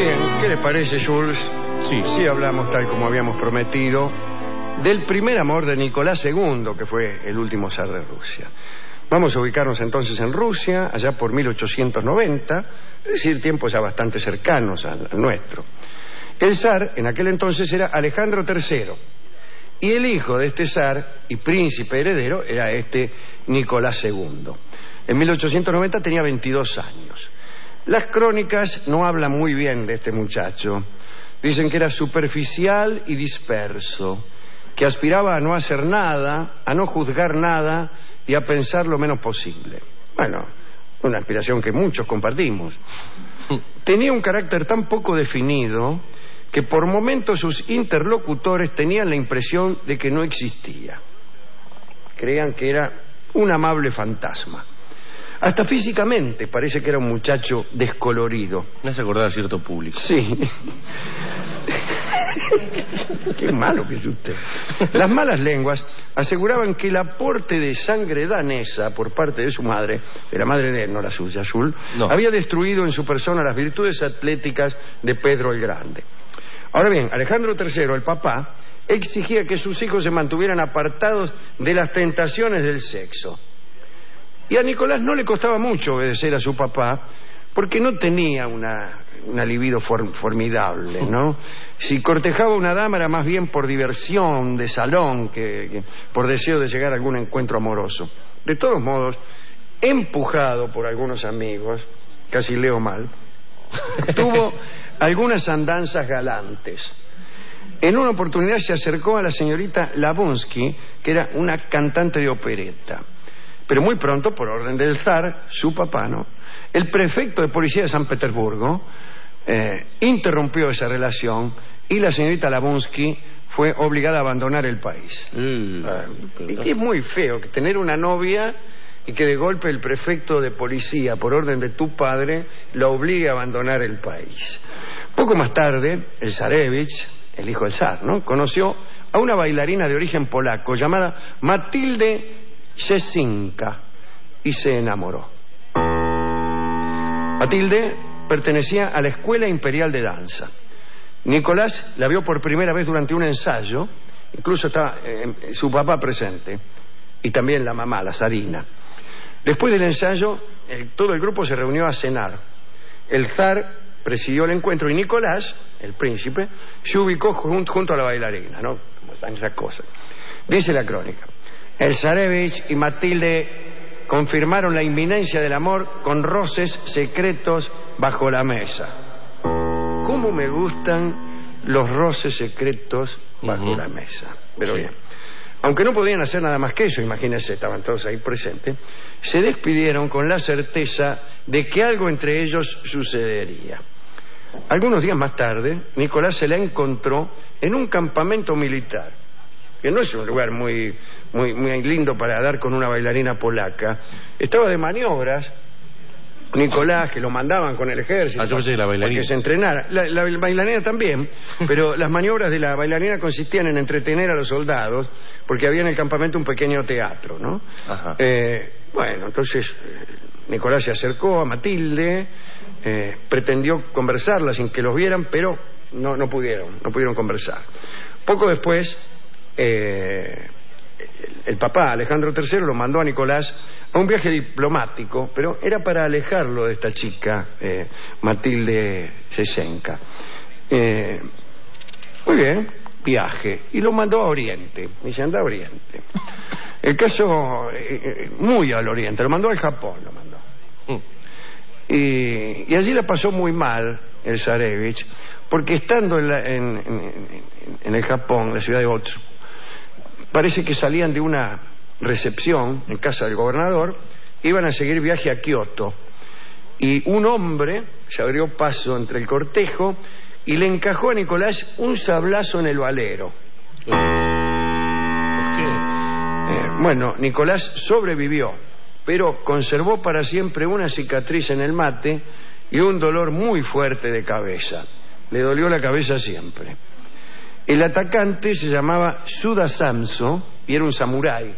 Bien, ¿qué les parece, Jules? Sí, hablamos tal como habíamos prometido del primer amor de Nicolás II, que fue el último zar de Rusia. Vamos a ubicarnos entonces en Rusia, allá por 1890, es decir, tiempos ya bastante cercanos al nuestro. El zar en aquel entonces era Alejandro III, y el hijo de este zar y príncipe heredero era este Nicolás II. En 1890 tenía 22 años. Las crónicas no hablan muy bien de este muchacho. Dicen que era superficial y disperso, que aspiraba a no hacer nada, a no juzgar nada y a pensar lo menos posible. Bueno, una aspiración que muchos compartimos. Tenía un carácter tan poco definido que por momentos sus interlocutores tenían la impresión de que no existía. Creían que era un amable fantasma. Hasta físicamente parece que era un muchacho descolorido. Me hace acordar a cierto público. Sí. Qué malo que es usted. Las malas lenguas aseguraban que el aporte de sangre danesa por parte de su madre, de la madre de él, no la suya, Jules, había destruido en su persona las virtudes atléticas de Pedro el Grande. Ahora bien, Alejandro III, el papá, exigía que sus hijos se mantuvieran apartados de las tentaciones del sexo. Y a Nicolás no le costaba mucho obedecer a su papá, porque no tenía una libido formidable, ¿no? Si cortejaba a una dama era más bien por diversión de salón que por deseo de llegar a algún encuentro amoroso. De todos modos, empujado por algunos amigos, casi leo mal, tuvo algunas andanzas galantes. En una oportunidad se acercó a la señorita Labunsky, que era una cantante de opereta. Pero muy pronto, por orden del zar, su papá, ¿no?, el prefecto de policía de San Petersburgo interrumpió esa relación y la señorita Labunsky fue obligada a abandonar el país. Y es muy feo que tener una novia y que de golpe el prefecto de policía, por orden de tu padre, la obligue a abandonar el país. Poco más tarde, el zarevich, el hijo del zar, ¿no?, conoció a una bailarina de origen polaco llamada Matilde Szczesinka y se enamoró. Matilde pertenecía a la Escuela Imperial de Danza. Nicolás la vio por primera vez durante un ensayo, incluso estaba su papá presente, y también la mamá, la zarina. Después del ensayo, todo el grupo se reunió a cenar. El zar presidió el encuentro y Nicolás, el príncipe, se ubicó junto a la bailarina, ¿no?, como están esas cosas. Dice la crónica: el zarevich y Matilde confirmaron la inminencia del amor con roces secretos bajo la mesa. ¿Cómo me gustan los roces secretos bajo la mesa? Pero bien, aunque no podían hacer nada más que eso, imagínense, estaban todos ahí presentes, se despidieron con la certeza de que algo entre ellos sucedería. Algunos días más tarde, Nicolás se la encontró en un campamento militar, que no es un lugar muy lindo para dar con una bailarina polaca. Estaba de maniobras Nicolás, que lo mandaban con el ejército para que se entrenara. La bailarina también, pero las maniobras de la bailarina consistían en entretener a los soldados, porque había en el campamento un pequeño teatro, ¿no? Bueno, entonces Nicolás se acercó a Matilde, pretendió conversarla sin que los vieran, pero no pudieron conversar. Poco después, el papá, Alejandro III, lo mandó a Nicolás a un viaje diplomático, pero era para alejarlo de esta chica, Matilde Szczesinka. Muy bien, viaje, y lo mandó a Oriente. Dice, anda a Oriente. El caso, muy al Oriente, lo mandó al Japón, lo mandó. Y allí la pasó muy mal el zarevich, porque estando en el Japón, en la ciudad de Otsu, parece que salían de una recepción en casa del gobernador, iban a seguir viaje a Kioto, y un hombre se abrió paso entre el cortejo y le encajó a Nicolás un sablazo en el valero. ¿Por qué? Bueno, Nicolás sobrevivió, pero conservó para siempre una cicatriz en el mate y un dolor muy fuerte de cabeza. Le dolió la cabeza siempre. El atacante se llamaba Suda Samso y era un samurái.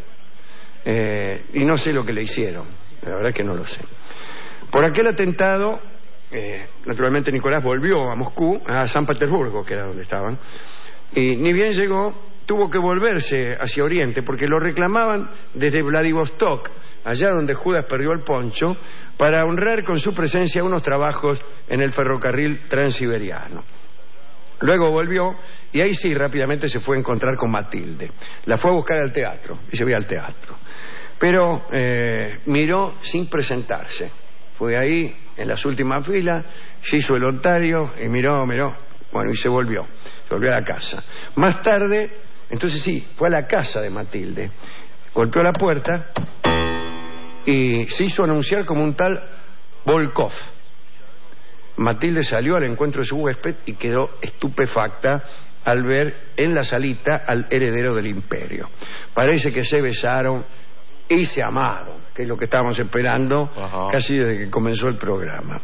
Y no sé lo que le hicieron, la verdad que no lo sé. Por aquel atentado, naturalmente Nicolás volvió a Moscú, a San Petersburgo, que era donde estaban, y ni bien llegó, tuvo que volverse hacia Oriente, porque lo reclamaban desde Vladivostok, allá donde Judas perdió el poncho, para honrar con su presencia unos trabajos en el ferrocarril transiberiano. Luego volvió, y ahí sí rápidamente se fue a encontrar con Matilde. La fue a buscar al teatro, y se vio al teatro. Pero miró sin presentarse. Fue ahí, en las últimas filas, se hizo el otario y miró, bueno, y se volvió a la casa. Más tarde, entonces sí, fue a la casa de Matilde, golpeó la puerta y se hizo anunciar como un tal Volkov. Matilde salió al encuentro de su huésped y quedó estupefacta al ver en la salita al heredero del imperio. Parece que se besaron y se amaron, que es lo que estábamos esperando casi desde que comenzó el programa.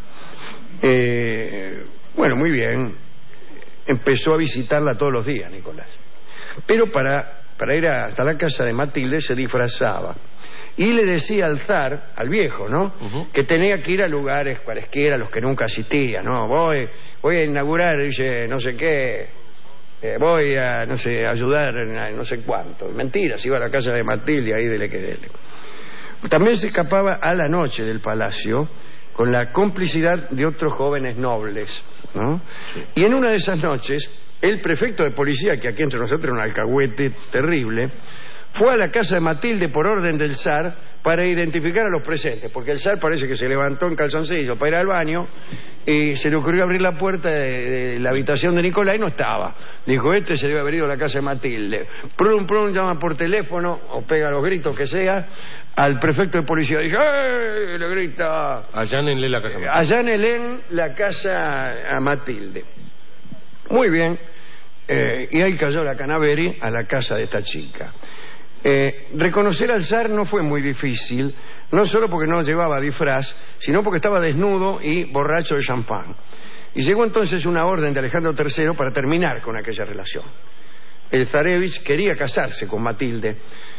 Bueno, muy bien. Empezó a visitarla todos los días, Nicolás. Pero para ir hasta la casa de Matilde se disfrazaba. Y le decía al zar, al viejo, ¿no? Que tenía que ir a lugares cualesquiera, los que nunca asistía, ¿no? Voy a inaugurar, dice, no sé qué, voy a, no sé, ayudar en no sé cuánto. Mentiras, iba a la casa de Matilde, ahí dele que dele. También se escapaba a la noche del palacio con la complicidad de otros jóvenes nobles, ¿no? Sí. Y en una de esas noches, el prefecto de policía, que aquí entre nosotros era un alcahuete terrible, fue a la casa de Matilde por orden del zar para identificar a los presentes, porque el zar parece que se levantó en calzoncillo para ir al baño y se le ocurrió abrir la puerta de la habitación de Nicolás y no estaba. Dijo, este se debe haber ido a la casa de Matilde. Prum, llama por teléfono o pega los gritos que sea al prefecto de policía. Dice, ¡eh! Le grita, allánenle la casa a Matilde. Allánenle la casa a Matilde. Muy bien. Y ahí cayó la Canaveri a la casa de esta chica. Reconocer al zar no fue muy difícil, no solo porque no llevaba disfraz, sino porque estaba desnudo y borracho de champán. Y llegó entonces una orden de Alejandro III para terminar con aquella relación. El zarevich quería casarse con Matilde,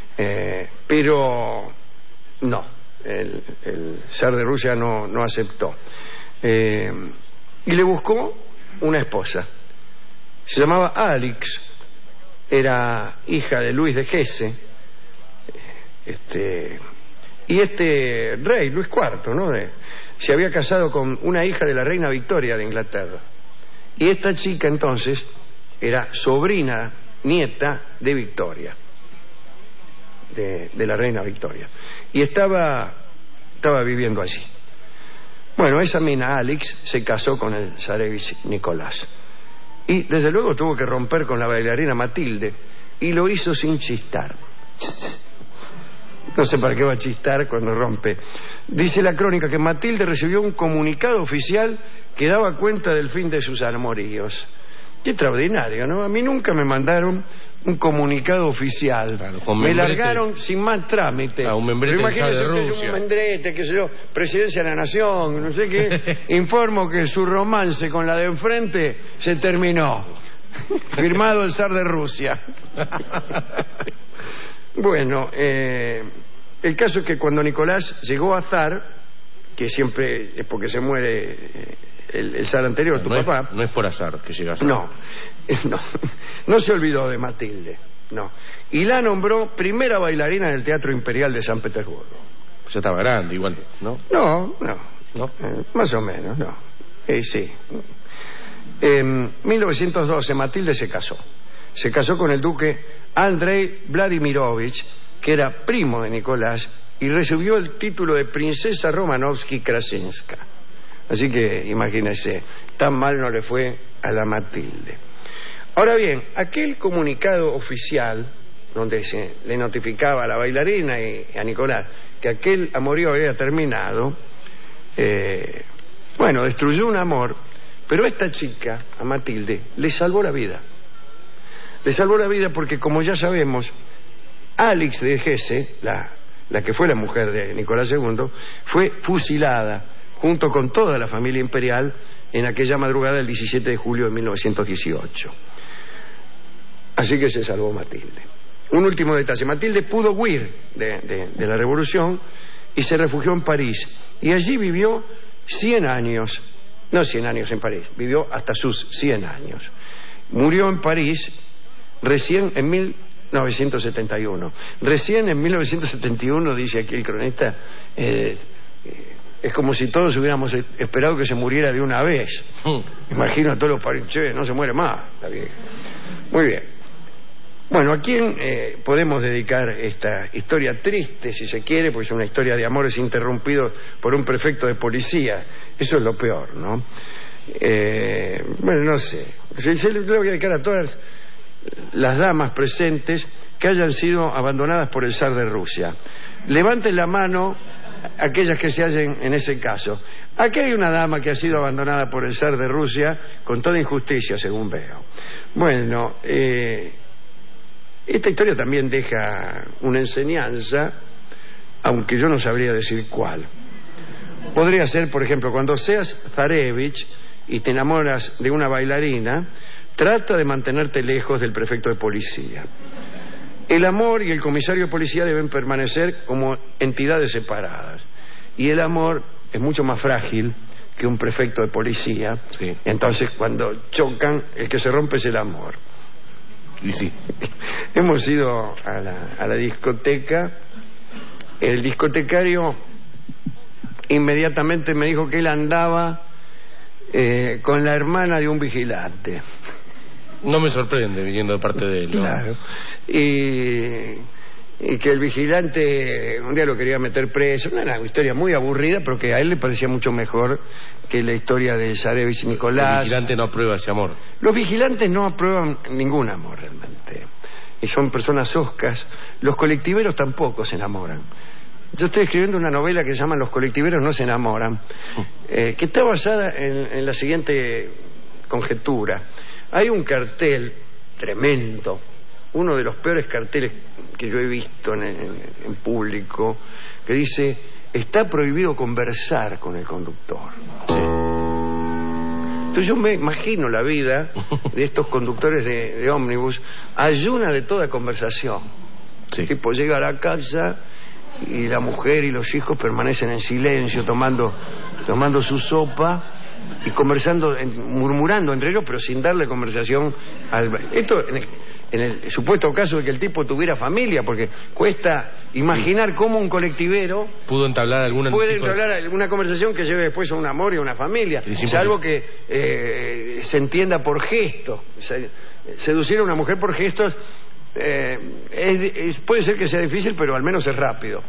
pero no, el zar de Rusia no aceptó. Y le buscó una esposa. Se llamaba Alix, era hija de Luis de Hesse. Y este rey, Luis IV, ¿no? Se había casado con una hija de la reina Victoria de Inglaterra. Y esta chica entonces era sobrina, nieta de Victoria, de la reina Victoria. Y estaba viviendo allí. Bueno, esa mina, Alix, se casó con el zarevich Nicolás. Y desde luego tuvo que romper con la bailarina Matilde. Y lo hizo sin chistar. No sé para qué va a chistar cuando rompe. Dice la crónica que Matilde recibió un comunicado oficial que daba cuenta del fin de sus amoríos. Qué extraordinario, ¿no? A mí nunca me mandaron un comunicado oficial. Claro, me largaron sin más trámite. Un membrete. Pero imagínese usted, Rusia. Un membrete, qué sé yo, Presidencia de la Nación, no sé qué. Informo que su romance con la de enfrente se terminó. Firmado el zar de Rusia. Bueno, el caso es que cuando Nicolás llegó a zar, que siempre es porque se muere el zar anterior, tu papá. No es por azar que llega a zar. No se olvidó de Matilde, no. Y la nombró primera bailarina del Teatro Imperial de San Petersburgo. Pues ya estaba grande, igual, ¿no? No. Más o menos, no. Sí. En 1912 Matilde se casó. Se casó con el duque Andrei Vladimirovich, que era primo de Nicolás, y recibió el título de princesa Romanovsky-Krasinska. Así que imagínese, tan mal no le fue a la Matilde. Ahora bien, aquel comunicado oficial donde se le notificaba a la bailarina y a Nicolás que aquel amorío había terminado, destruyó un amor, pero esta chica, a Matilde, le salvó la vida. Le salvó la vida porque, como ya sabemos, Alix de Hesse, la que fue la mujer de Nicolás II, fue fusilada junto con toda la familia imperial en aquella madrugada del 17 de julio de 1918. Así que se salvó Matilde. Un último detalle: Matilde pudo huir de la revolución y se refugió en París. Y allí vivió 100 años no 100 años en París, vivió hasta sus 100 años. Murió en París recién en 1971. Recién en 1971, dice aquí el cronista, es como si todos hubiéramos esperado que se muriera de una vez. Imagino a todos los parís, che, no se muere más la vieja. Muy bien. Bueno, ¿a quién podemos dedicar esta historia triste, si se quiere, porque es una historia de amores interrumpidos por un prefecto de policía? Eso es lo peor, ¿no? Bueno, no sé. Se le voy a dedicar a todas las damas presentes que hayan sido abandonadas por el zar de Rusia. Levanten la mano aquellas que se hallen en ese caso. Aquí hay una dama que ha sido abandonada por el zar de Rusia con toda injusticia, según veo. Bueno, esta historia también deja una enseñanza, aunque yo no sabría decir cuál. Podría ser, por ejemplo, cuando seas zarevich y te enamoras de una bailarina, trata de mantenerte lejos del prefecto de policía. El amor y el comisario de policía deben permanecer como entidades separadas. Y el amor es mucho más frágil que un prefecto de policía. Sí. Entonces, cuando chocan, el que se rompe es el amor. Y sí. Hemos ido a la discoteca. El discotecario inmediatamente me dijo que él andaba con la hermana de un vigilante. No me sorprende viniendo de parte de él, ¿no? Claro. Y que el vigilante un día lo quería meter preso. Una historia muy aburrida, pero que a él le parecía mucho mejor que la historia de Zarevich y Nicolás. El vigilante no aprueba ese amor. Los vigilantes no aprueban ningún amor realmente. Y son personas hoscas. Los colectiveros tampoco se enamoran. Yo estoy escribiendo una novela que se llama Los colectiveros no se enamoran, que está basada en la siguiente conjetura. Hay un cartel tremendo, uno de los peores carteles que yo he visto en público, que dice: está prohibido conversar con el conductor. Sí. Entonces yo me imagino la vida de estos conductores de ómnibus ayuna de toda conversación. Sí. El tipo llega a la casa y la mujer y los hijos permanecen en silencio tomando su sopa y conversando, murmurando entre ellos, pero sin darle conversación esto en el supuesto caso de que el tipo tuviera familia, porque cuesta imaginar cómo un colectivero puede entablar alguna conversación que lleve después a un amor y a una familia, salvo que se entienda por gestos. Seducir a una mujer por gestos puede ser que sea difícil, pero al menos es rápido.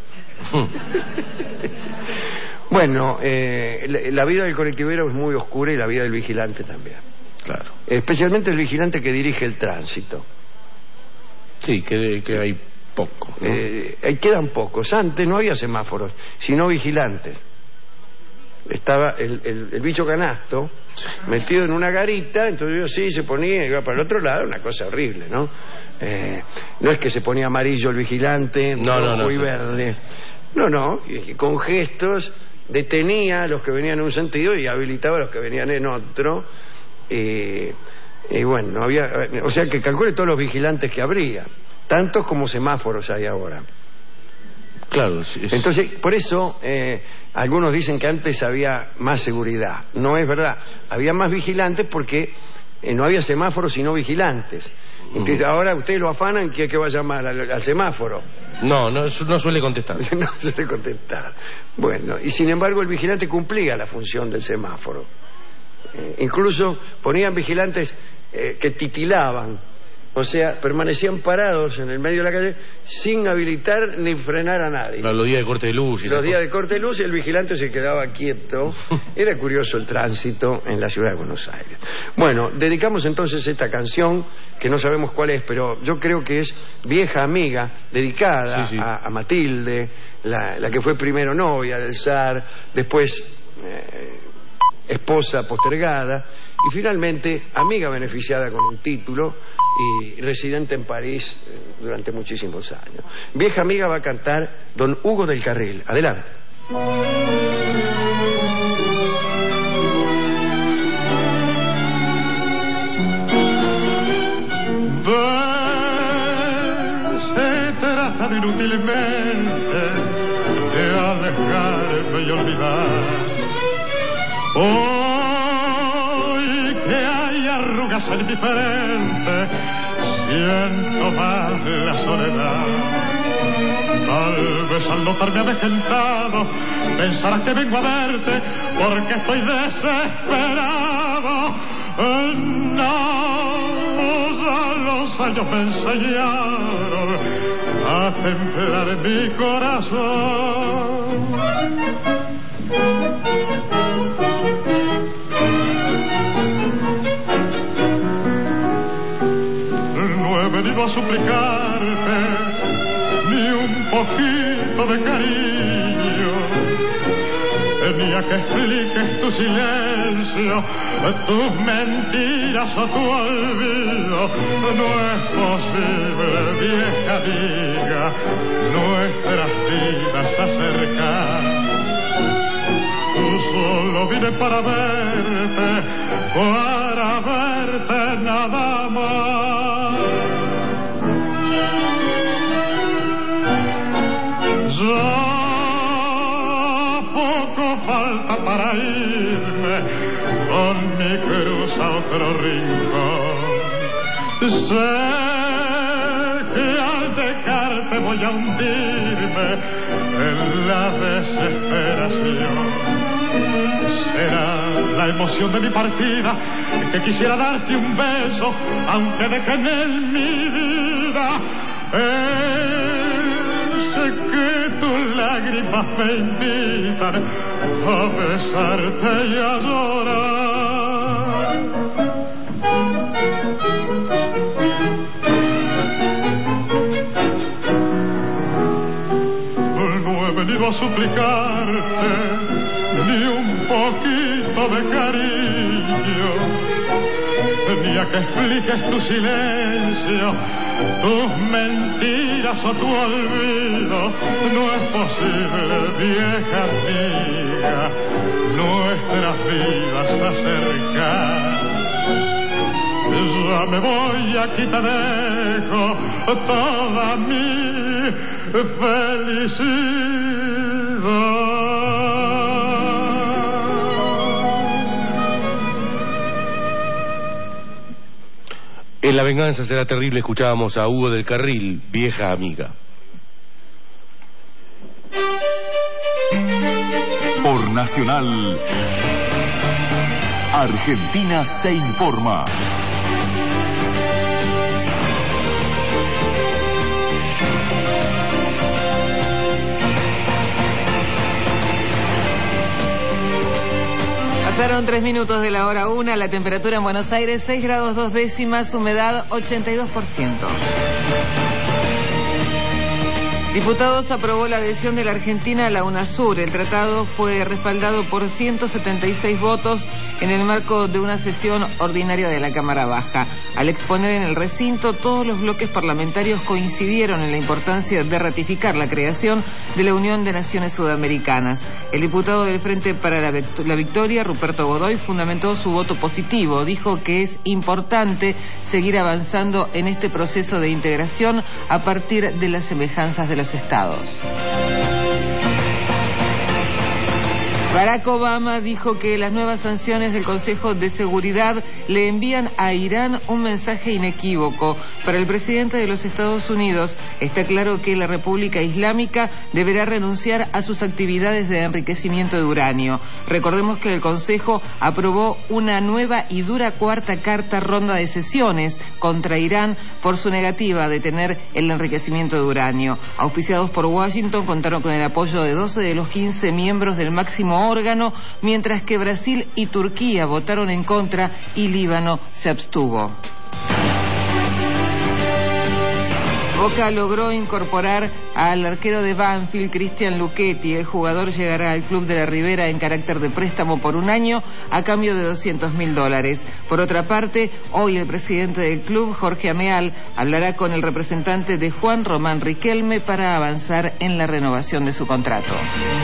Bueno, la vida del colectivero es muy oscura y la vida del vigilante también. Claro. Especialmente el vigilante que dirige el tránsito. Sí, que hay poco, ¿no? Quedan pocos. Antes no había semáforos, sino vigilantes. Estaba el bicho canasto metido en una garita, entonces yo sí se ponía y iba para el otro lado, una cosa horrible, ¿no? No es que se ponía amarillo el vigilante, rojo y verde. No, y con gestos detenía a los que venían en un sentido y habilitaba a los que venían en otro. Y bueno, no había, o sea que calcule todos los vigilantes que habría, tantos como semáforos hay ahora. Claro, sí. Entonces, por eso algunos dicen que antes había más seguridad. No es verdad, había más vigilantes porque no había semáforos sino vigilantes. Entonces, ahora ustedes lo afanan, ¿qué va a llamar al semáforo? No suele contestar. No suele contestar. Bueno, y sin embargo el vigilante cumplía la función del semáforo. Incluso ponían vigilantes que titilaban, o sea, permanecían parados en el medio de la calle sin habilitar ni frenar a nadie. Los días de corte de luz. Los días de corte de luz y el vigilante se quedaba quieto. Era curioso el tránsito en la ciudad de Buenos Aires. Bueno, dedicamos entonces esta canción, que no sabemos cuál es, pero yo creo que es Vieja Amiga, dedicada a Matilde, la que fue primero novia del zar, después esposa postergada y finalmente amiga beneficiada con un título y residente en París durante muchísimos años. Vieja Amiga va a cantar don Hugo del Carril. Adelante. Se trata de inútilmente de alejarme y olvidar. arrugas en mi frente, siento más la soledad. Tal vez al notarme avejentado pensarás que vengo a verte porque estoy desesperado. No, ya los años me enseñaron a templar mi corazón. No he venido a suplicarte ni un poquito de cariño, ni a que expliques tu silencio, tus mentiras o tu olvido. No es posible, vieja amiga, nuestras vidas acercar. Solo vine para verte nada más. Ya poco falta para irme con mi cruz a otro rincón. Sé que al dejarte voy a hundirme en la desesperación. Será la emoción de mi partida que quisiera darte un beso, aunque dejen en mi vida. Sé que tus lágrimas me invitan a besarte y a llorar. No he venido a suplicarte ni un poquito de cariño, ni a que expliques tu silencio, tus mentiras o tu olvido. No es posible, vieja amiga, nuestras vidas acercar. Ya me voy, aquí te dejo toda mi felicidad. En La venganza será terrible escuchábamos a Hugo del Carril, vieja amiga. Por Nacional, Argentina se informa. Pasaron 3 minutos de la hora 1, la temperatura en Buenos Aires 6 grados 2 décimas, humedad 82%. Diputados aprobó la adhesión de la Argentina a la UNASUR. El tratado fue respaldado por 176 votos en el marco de una sesión ordinaria de la Cámara Baja. Al exponer en el recinto, todos los bloques parlamentarios coincidieron en la importancia de ratificar la creación de la Unión de Naciones Sudamericanas. El diputado del Frente para la Victoria, Ruperto Godoy, fundamentó su voto positivo. Dijo que es importante seguir avanzando en este proceso de integración a partir de las semejanzas de los estados. Barack Obama dijo que las nuevas sanciones del Consejo de Seguridad le envían a Irán un mensaje inequívoco. Para el presidente de los Estados Unidos está claro que la República Islámica deberá renunciar a sus actividades de enriquecimiento de uranio. Recordemos que el Consejo aprobó una nueva y dura cuarta carta ronda de sesiones contra Irán por su negativa a detener el enriquecimiento de uranio. Auspiciados por Washington, contaron con el apoyo de 12 de los 15 miembros del máximo órgano, mientras que Brasil y Turquía votaron en contra y Líbano se abstuvo. Boca logró incorporar al arquero de Banfield, Cristian Luchetti. El jugador llegará al club de la Ribera en carácter de préstamo por un año a cambio de $200.000. Por otra parte, hoy el presidente del club, Jorge Ameal, hablará con el representante de Juan Román Riquelme para avanzar en la renovación de su contrato.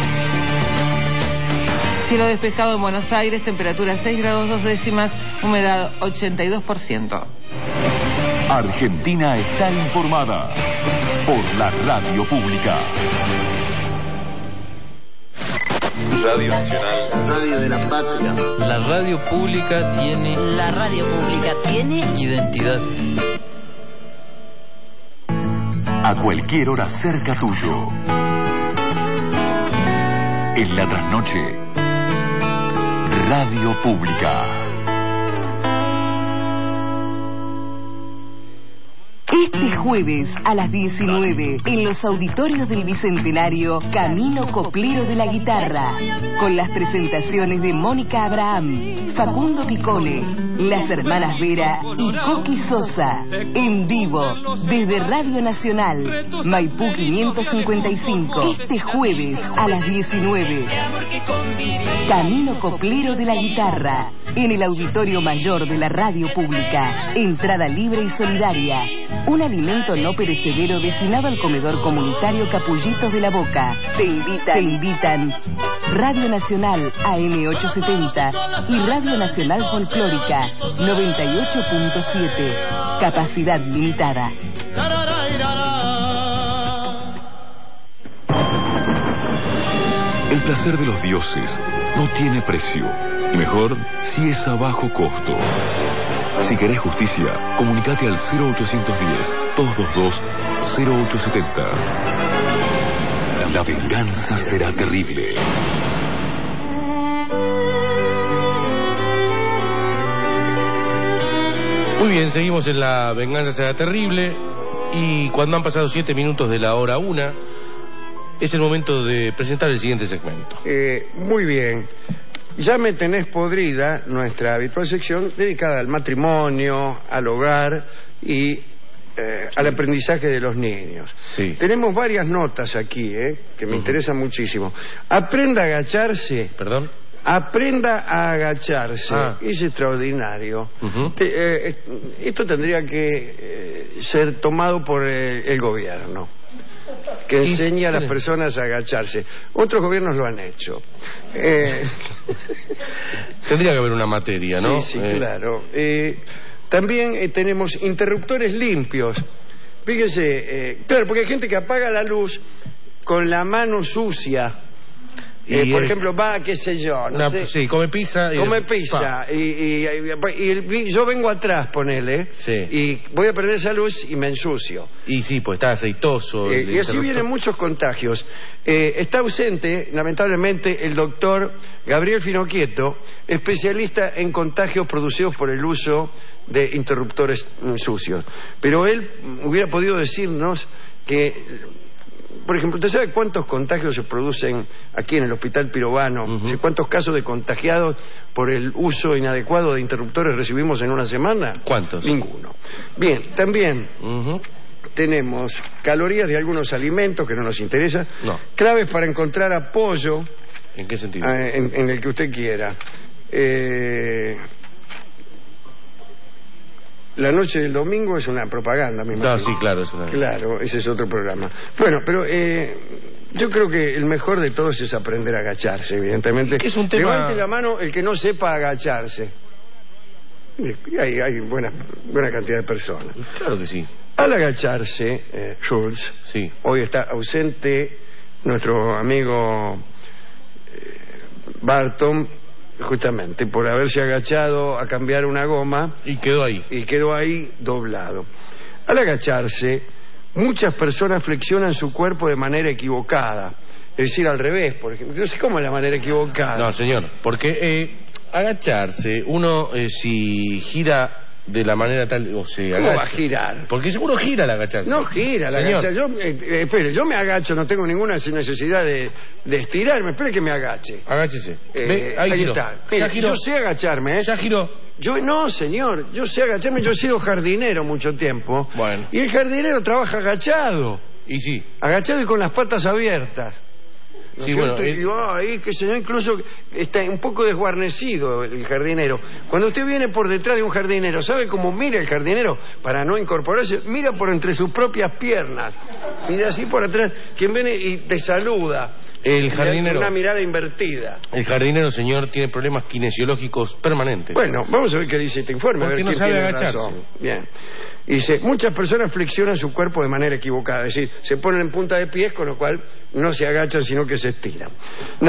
Cielo despejado en Buenos Aires, temperatura 6 grados 2 décimas, humedad 82%. Argentina está informada por la radio pública. Radio Nacional. Radio de la patria. La radio pública tiene... La radio pública tiene... identidad. A cualquier hora cerca tuyo. En la trasnoche. Radio Pública. Este jueves a las 19 en los auditorios del Bicentenario, Camino Coplero de la Guitarra, con las presentaciones de Mónica Abraham, Facundo Picone, las hermanas Vera y Coqui Sosa, en vivo desde Radio Nacional, Maipú 555, este jueves a las 19. Camino Coplero de la Guitarra, en el Auditorio Mayor de la Radio Pública, entrada libre y solidaria. Un alimento no perecedero destinado al comedor comunitario Capullitos de la Boca. Te invitan Radio Nacional AM870 y Radio Nacional Folclórica 98.7. Capacidad limitada. El placer de los dioses no tiene precio. Y mejor si es a bajo costo. Si querés justicia, comunicate al 0810-222-0870. La venganza será terrible. Muy bien, seguimos en La venganza será terrible. Y cuando han pasado 7 minutos de la hora 1, es el momento de presentar el siguiente segmento. Muy bien. Ya me tenés podrida, nuestra habitual sección dedicada al matrimonio, al hogar y al aprendizaje de los niños. Sí. Tenemos varias notas aquí, que me interesan muchísimo. Aprenda a agacharse. ¿Perdón? Aprenda a agacharse. Es extraordinario. Uh-huh. Esto tendría que ser tomado por el gobierno, que enseña a las personas a agacharse. Otros gobiernos lo han hecho. Tendría que haber una materia, ¿no? Sí, claro. También tenemos interruptores limpios. Fíjese, claro, porque hay gente que apaga la luz con la mano sucia. Por ejemplo, va, qué sé yo, no sé. Sí, come pizza. Come pizza. Y yo vengo atrás, ponele. Sí. Y voy a perder esa luz y me ensucio. Y sí, pues está aceitoso. Y así vienen muchos contagios. Está ausente, lamentablemente, el doctor Gabriel Finocchieto, especialista en contagios producidos por el uso de interruptores sucios. Pero él hubiera podido decirnos que... Por ejemplo, ¿usted sabe cuántos contagios se producen aquí en el Hospital Pirovano? Uh-huh. ¿Cuántos casos de contagiados por el uso inadecuado de interruptores recibimos en una semana? ¿Cuántos? Ninguno. Bien, también tenemos calorías de algunos alimentos que no nos interesan. No. Claves para encontrar apoyo. ¿En qué sentido? En el que usted quiera. La noche del domingo es una propaganda, me imagino. No, sí, claro. Claro, ese es otro programa. Bueno, pero yo creo que el mejor de todos es aprender a agacharse, evidentemente. Es un tema... Levante la mano el que no sepa agacharse. Y hay buena cantidad de personas. Claro que sí. Al agacharse, Schultz, sí. Hoy está ausente nuestro amigo Barton, justamente por haberse agachado a cambiar una goma. Y quedó ahí doblado. Al agacharse, muchas personas flexionan su cuerpo de manera equivocada. Es decir, al revés, por ejemplo. No sé cómo es la manera equivocada. No, señor, porque agacharse, uno si gira de la manera tal, o se agacha. ¿Cómo va a girar? Porque seguro gira al agacharse. No gira al agacharse. Espere, yo me agacho, no tengo ninguna necesidad de estirarme. Espere que me agache. Agáchese. Ahí está. Mira, yo sé agacharme, ¿Ya giró? No, señor, yo sé agacharme. Yo he sido jardinero mucho tiempo. Bueno. Y el jardinero trabaja agachado. Y sí. Agachado y con las patas abiertas. ¿No sí, bueno, y ahí que señor, incluso está un poco desguarnecido el jardinero. Cuando usted viene por detrás de un jardinero, ¿sabe cómo mira el jardinero? Para no incorporarse, mira por entre sus propias piernas. Mira así por atrás, quien viene y te saluda. El jardinero... Una mirada invertida. El jardinero, señor, tiene problemas kinesiológicos permanentes. Bueno, vamos a ver qué dice este informe. Porque a ver no quién sabe tiene agacharse. Razón. Bien. Dice, muchas personas flexionan su cuerpo de manera equivocada. Es decir, se ponen en punta de pies, con lo cual no se agachan, sino que se estiran. No,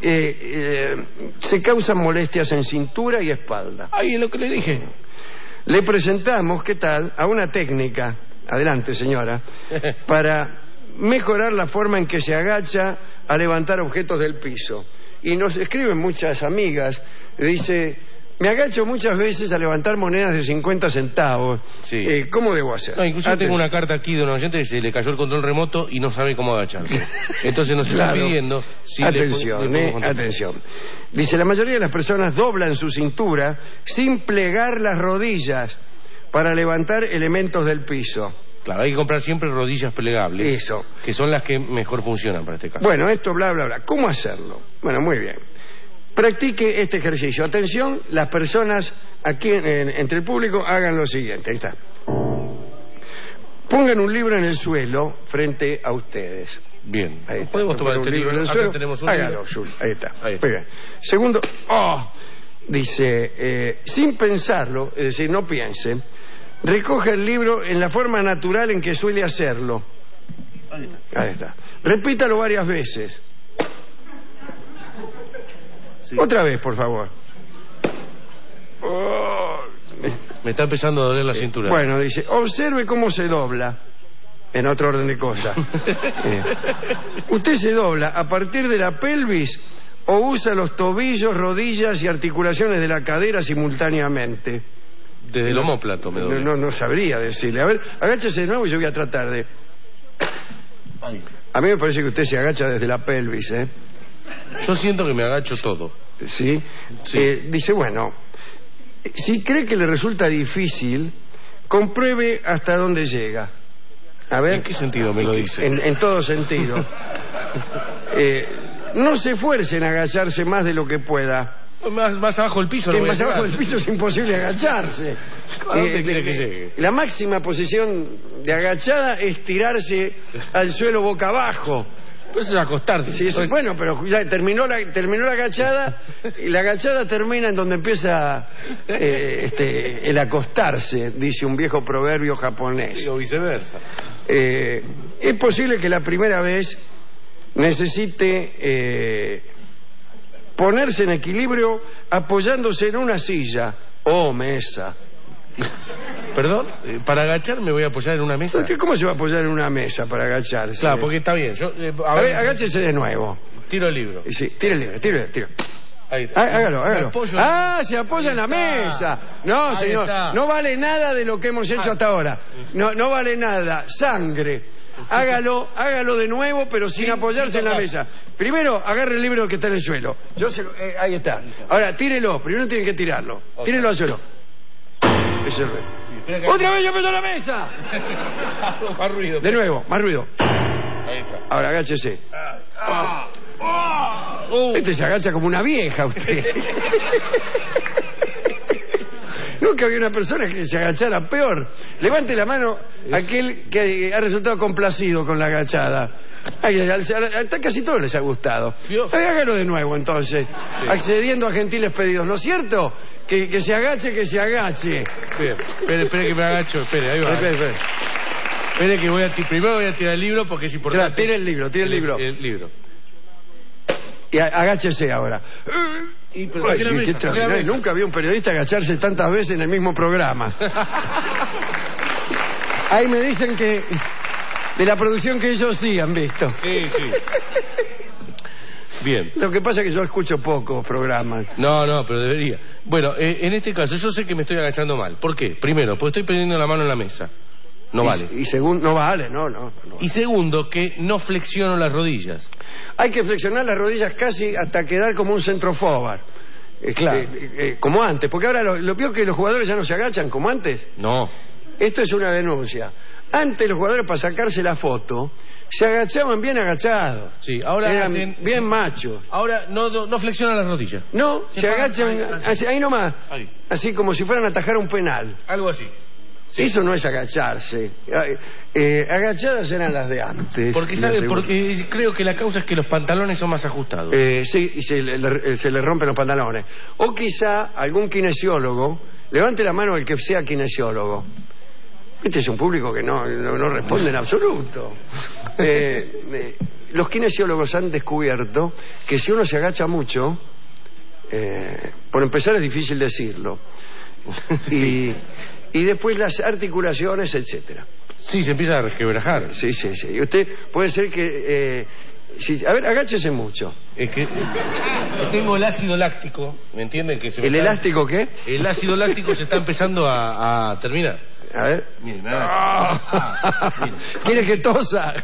se causan molestias en cintura y espalda. Ahí es lo que le dije. Le presentamos, ¿qué tal?, a una técnica, adelante señora, para mejorar la forma en que se agacha a levantar objetos del piso. Y nos escriben muchas amigas, dice, me agacho muchas veces a levantar monedas de 50 centavos. Sí. ¿Cómo debo hacer? No, incluso tengo una carta aquí de un oyente que se le cayó el control remoto y no sabe cómo agacharse. Entonces nos está pidiendo si atención. Dice, la mayoría de las personas doblan su cintura sin plegar las rodillas para levantar elementos del piso. Claro, hay que comprar siempre rodillas plegables. Eso. Que son las que mejor funcionan para este caso. Bueno, esto bla, bla, bla. ¿Cómo hacerlo? Bueno, muy bien. Practique este ejercicio. Atención, las personas aquí entre el público hagan lo siguiente. Ahí está. Pongan un libro en el suelo frente a ustedes. Bien. Ahí podemos tomar este libro. En el Acá suelo. tenemos un Hágalo, libro. Ahí está. Ahí está. Muy bien. Segundo, dice, sin pensarlo, es decir, no piense, recoja el libro en la forma natural en que suele hacerlo. Ahí está. Repítalo varias veces. Sí. Otra vez, por favor. Me está empezando a doler la cintura. Bueno, dice, observe cómo se dobla. En otro orden de cosas. Usted se dobla a partir de la pelvis o usa los tobillos, rodillas y articulaciones de la cadera simultáneamente. Desde el omóplato me doblo. No sabría decirle. A ver, agáchese de nuevo y yo voy a tratar de... A mí me parece que usted se agacha desde la pelvis, ¿eh? Yo siento que me agacho todo. ¿Sí? Sí. Dice, bueno, si cree que le resulta difícil, compruebe hasta dónde llega. A ver. ¿En qué sentido me lo dice? En todo sentido. No se esfuerce en agacharse más de lo que pueda. Más abajo del piso. Más abajo del piso es imposible agacharse. ¿A dónde quiere que llegue? La máxima posición de agachada es tirarse al suelo boca abajo. Pues es acostarse. Sí, eso, bueno, pero ya terminó la agachada y la agachada termina en donde empieza el acostarse, dice un viejo proverbio japonés. O viceversa. Es posible que la primera vez necesite ponerse en equilibrio apoyándose en una silla o mesa. ¿Perdón? ¿Para agacharme voy a apoyar en una mesa? ¿Cómo se va a apoyar en una mesa para agacharse? Claro, porque está bien. A ver, agáchese de nuevo. Tiro el libro. Sí, tire el libro, tire. Ahí está. Hágalo. Se apoya en la mesa. No, ahí señor, está. No vale nada de lo que hemos hecho hasta ahora. No vale nada. Sangre. Hágalo de nuevo, pero sin apoyarse en la mesa. Primero, agarre el libro que está en el suelo. Ahí está. Ahora, tírelo. Primero tiene que tirarlo. Tírelo al suelo. Eso es. ¡Otra vez yo apoyo la mesa! Más ruido. De nuevo, más ruido. Ahí está. Ahora, agáchese. Este se agacha como una vieja, usted. Nunca había una persona que se agachara peor. Levante la mano aquel que ha resultado complacido con la agachada. A casi todos les ha gustado. Hágalo de nuevo, entonces. Sí. Accediendo a gentiles pedidos. ¿No es cierto? Que se agache. Espere que me agacho. Espere, ahí va. Espere que primero voy a tirar el libro porque es importante. Claro, tire el libro. El libro. Y agáchese ahora. Nunca había un periodista agacharse tantas veces en el mismo programa. Ahí me dicen que de la producción que ellos sí han visto. Sí. Bien. Lo que pasa es que yo escucho pocos programas. No, pero debería. Bueno, en este caso yo sé que me estoy agachando mal. ¿Por qué? Primero, porque estoy poniendo la mano en la mesa. No vale. Y segundo, no vale, no. Y segundo, que no flexiono las rodillas. Hay que flexionar las rodillas casi hasta quedar como un centrofobar. Claro. Como antes, porque ahora lo peor que los jugadores ya no se agachan como antes. No. Esto es una denuncia. Antes los jugadores, para sacarse la foto, se agachaban bien agachados. Sí, ahora eran bien machos. Ahora no flexionan las rodillas. No, se agachan ahí nomás. Ahí. Así como si fueran a atajar un penal. Algo así. Sí. Eso no es agacharse. Agachadas eran las de antes. Porque creo que la causa es que los pantalones son más ajustados. Sí, y se le rompen los pantalones. O quizá algún kinesiólogo, levante la mano el que sea kinesiólogo. Este es un público que no responde en absoluto. Los kinesiólogos han descubierto que si uno se agacha mucho, por empezar es difícil decirlo, y después las articulaciones, etcétera. Sí, se empieza a resquebrajar. Sí. Y usted puede ser que... a ver, agáchese mucho. Es que tengo el ácido láctico, ¿me entienden? Que ¿El elástico qué? El ácido láctico se está empezando a terminar. A ver. Miren, ¿Quiere que tosa?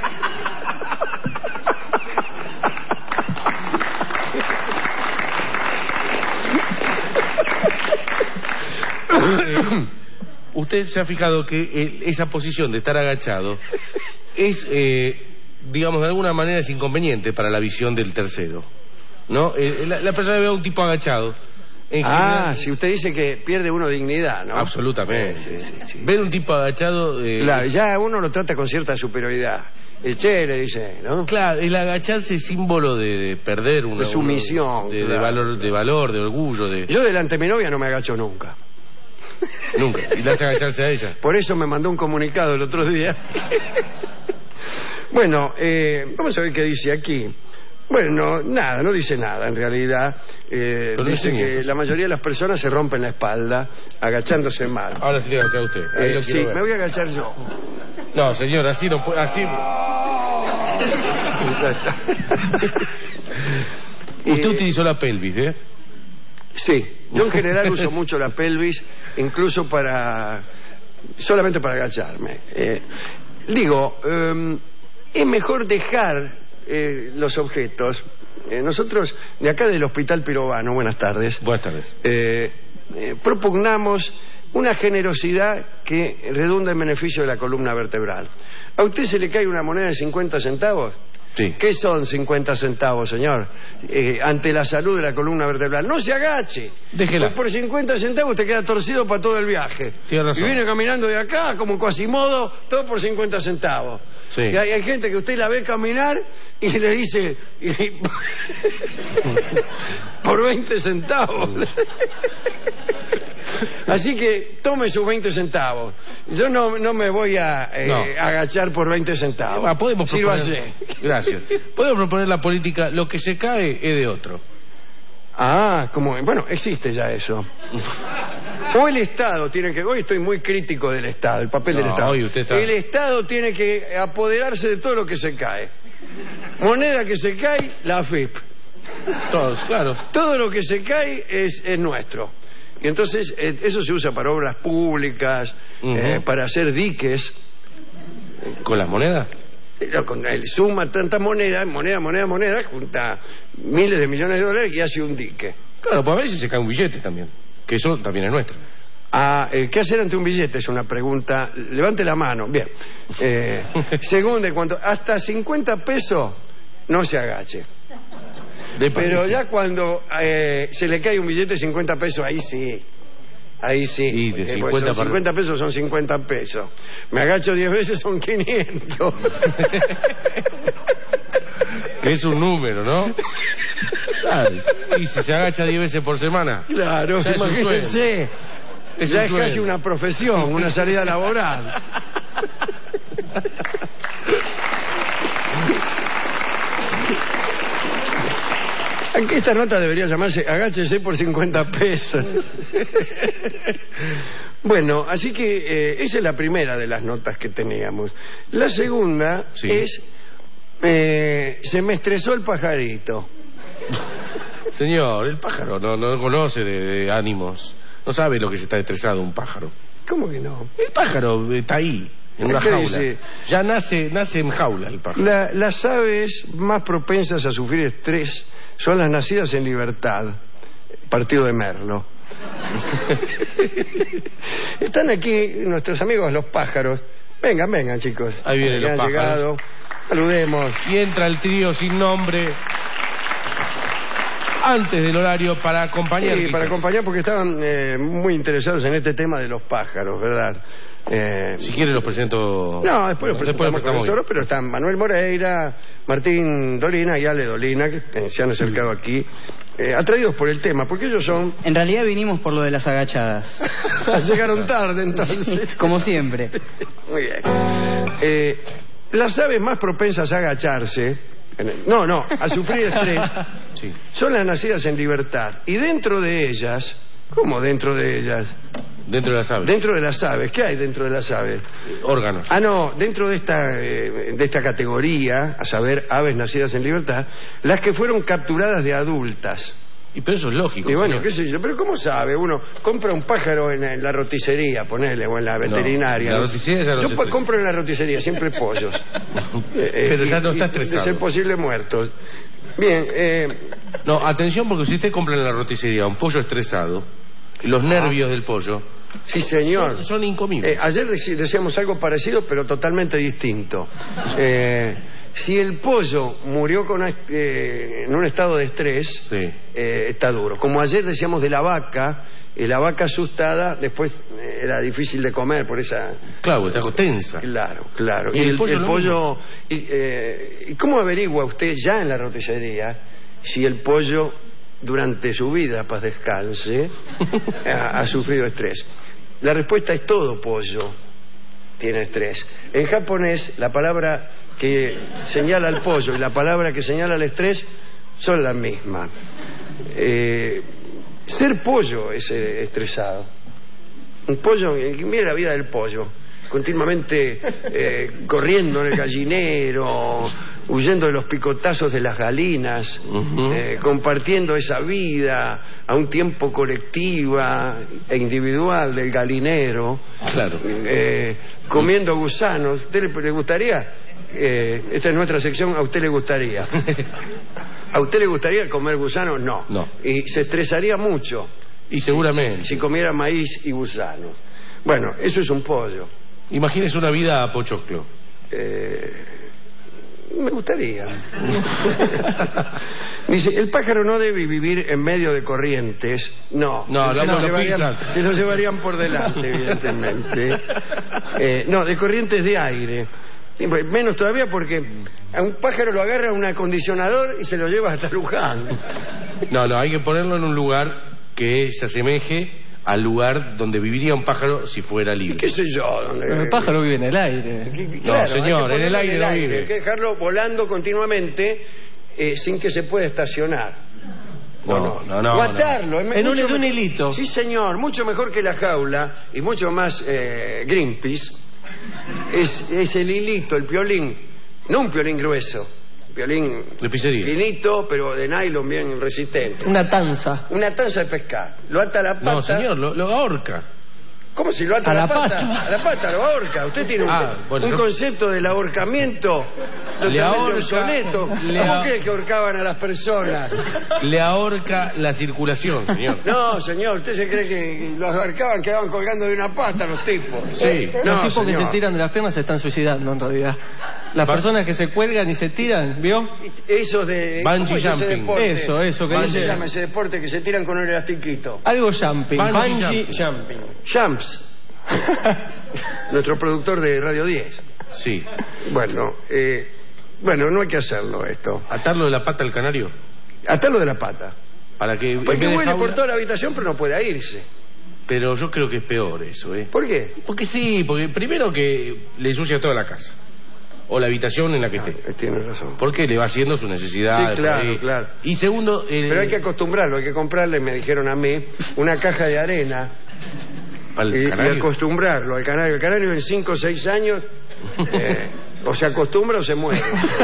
Usted se ha fijado que esa posición de estar agachado es, digamos, de alguna manera es inconveniente para la visión del tercero, ¿no? La persona ve a un tipo agachado. General, si usted dice que pierde uno dignidad, ¿no? Absolutamente. Sí. Ver un tipo agachado... claro, ya uno lo trata con cierta superioridad. El che le dice, ¿no? Claro, el agacharse es símbolo de perder una... De sumisión. De valor, de orgullo, de... Yo delante de mi novia no me agacho nunca. Nunca. Y le hace agacharse a ella. Por eso me mandó un comunicado el otro día. Bueno, vamos a ver qué dice aquí. Bueno, nada, no dice nada en realidad. Dice que la mayoría de las personas se rompen la espalda agachándose mal. Ahora sí le agachar usted. Sí, me voy a agachar yo. No, señor, así no puede... Así... Usted utilizó la pelvis, ¿eh? Sí, yo en general uso mucho la pelvis, incluso solamente para agacharme. Es mejor dejar los objetos. Nosotros, de acá del Hospital Pirovano, buenas tardes. Buenas tardes. Propugnamos una generosidad que redunda en beneficio de la columna vertebral. ¿A usted se le cae una moneda de 50 centavos? Sí. ¿Qué son 50 centavos, señor? Ante la salud de la columna vertebral. No se agache. Déjela. Pues por 50 centavos te queda torcido para todo el viaje. Tiene razón. Y viene caminando de acá como Quasimodo, todo por 50 centavos. Sí. Y hay gente que usted la ve caminar y le dice... por 20 centavos. Así que tome sus 20 centavos. Yo no me voy a agachar por 20 centavos. Podemos proponer... Gracias. Podemos proponer la política, lo que se cae es de otro. Bueno, existe ya eso. O el Estado tiene que... Hoy estoy muy crítico del Estado, el papel del Estado. Hoy usted está... El Estado tiene que apoderarse de todo lo que se cae. Moneda que se cae, la AFIP. Todos, claro. Todo lo que se cae es nuestro. Y entonces eso se usa para obras públicas, para hacer diques. ¿Con las monedas? Con él suma tantas monedas, moneda, junta miles de millones de dólares y hace un dique. Claro, pues a veces se cae un billete también, que eso también es nuestro. ¿Qué hacer ante un billete? Es una pregunta. Levante la mano. Bien. Segunda, hasta 50 pesos no se agache. Pero ya cuando se le cae un billete de 50 pesos, ahí sí. Y de 50 pesos son 50 pesos. Me agacho 10 veces, son 500. Que es un número, ¿no? Claro. Y si se agacha 10 veces por semana. Claro, imagínense. Ya es casi una profesión, una salida laboral. Aquí esta nota debería llamarse agáchese por 50 pesos. Bueno, así que esa es la primera de las notas que teníamos. La segunda es se me estresó el pajarito. Señor, el pájaro no conoce de ánimos. No sabe lo que se está estresado un pájaro. ¿Cómo que no? El pájaro está ahí, en una jaula. Ya nace en jaula el pájaro. Las aves más propensas a sufrir estrés son las nacidas en libertad. Partido de Merlo. Están aquí nuestros amigos los pájaros. Vengan, chicos. Ahí vienen los pájaros. Llegado. Saludemos. Y entra el trío sin nombre. antes del horario para acompañar. Sí, para acompañar porque estaban muy interesados en este tema de los pájaros, ¿verdad? Si quiere los presento. No, después los presentamos con nosotros, pero están Manuel Moreira, Martín Dolina y Ale Dolina, que se han acercado aquí, atraídos por el tema, porque ellos son... En realidad vinimos por lo de las agachadas. Llegaron tarde, entonces. Como siempre. Muy bien. Las aves más propensas a agacharse, a sufrir estrés, sí, son las nacidas en libertad. Y dentro de ellas... ¿Cómo dentro de ellas? Dentro de las aves. Dentro de las aves. ¿Qué hay dentro de las aves? Órganos. No, dentro de esta categoría, a saber, aves nacidas en libertad, las que fueron capturadas de adultas. Pero eso es lógico. Y bueno, qué sé yo, pero ¿cómo sabe? Uno compra un pájaro en la roticería, ponele, o en la veterinaria. La roticería ya no. Yo compro en la roticería siempre pollos. Pero ya no está estresado. De ser posible muertos. Bien. No, atención, porque si usted compra en la roticería un pollo estresado, los nervios del pollo... Sí, señor. Son incomibles. Ayer decíamos algo parecido, pero totalmente distinto. Si el pollo murió en un estado de estrés, sí, está duro. Como ayer decíamos de la vaca asustada, después era difícil de comer por esa... Claro, está tensa. Claro. Y el pollo... ¿Y cómo averigua usted ya en la roticería si el pollo durante su vida, paz descanse, ha sufrido estrés? La respuesta es: todo pollo tiene estrés. En japonés, la palabra que señala al pollo y la palabra que señala al estrés son las mismas. Ser pollo es estresado. Un pollo, mire la vida del pollo, continuamente corriendo en el gallinero, huyendo de los picotazos de las galinas, compartiendo esa vida a un tiempo colectiva e individual del galinero, claro, comiendo gusanos. ¿A usted le gustaría? Esta es nuestra sección. ¿A usted le gustaría? ¿A usted le gustaría comer gusanos? No. Y se estresaría mucho. Y seguramente. Si comiera maíz y gusanos. Bueno, eso es un pollo. Imagínese una vida a pochoclo. Me gustaría. Dice, el pájaro no debe vivir en medio de corrientes. No, que lo llevarían por delante, evidentemente. No, de corrientes de aire. Menos todavía, porque a un pájaro lo agarra un acondicionador y se lo lleva hasta Luján. No, hay que ponerlo en un lugar que se asemeje al lugar donde viviría un pájaro si fuera libre. ¿Qué sé yo? El pájaro vive en el aire. Claro, no, señor, en el aire no vive. Hay que dejarlo volando continuamente sin que se pueda estacionar. No. O atarlo. En un hilito. Sí, señor, mucho mejor que la jaula y mucho más Greenpeace. Es el hilito, el piolín. No un piolín grueso. Piolín de pizzería, finito, pero de nylon bien resistente. Una tanza de pescar. Lo ata a la pata. No, señor, lo ahorca. ¿Cómo si lo ata a la pata? A la pata lo ahorca. Usted tiene un concepto del ahorcamiento totalmente obsoleto. ¿Cómo cree que ahorcaban a las personas? Le ahorca la circulación, señor. No, señor, usted se cree que los ahorcaban, quedaban colgando de una pata los tipos. Sí. Los tipos que se tiran de las piernas se están suicidando en realidad. Las personas que se cuelgan y se tiran, ¿vio? Eso de... Bungee jumping. Eso. ¿Cómo se llama ese deporte que se tiran con un elastiquito? Algo jumping. Bungee jumping. Jumps. Nuestro productor de Radio 10. Sí. Bueno, no hay que hacerlo esto. ¿Atarlo de la pata al canario? Atarlo de la pata. Para que... Porque huele por toda la habitación, pero no puede irse. Pero yo creo que es peor eso, ¿eh? ¿Por qué? Porque primero que le ensucia toda la casa. O la habitación en la que esté. Tienes razón. Porque le va haciendo su necesidad. Sí, claro. Y segundo... Pero hay que acostumbrarlo, hay que comprarle, me dijeron a mí, una caja de arena y acostumbrarlo al canario. El canario en 5 o 6 años o se acostumbra o se muere.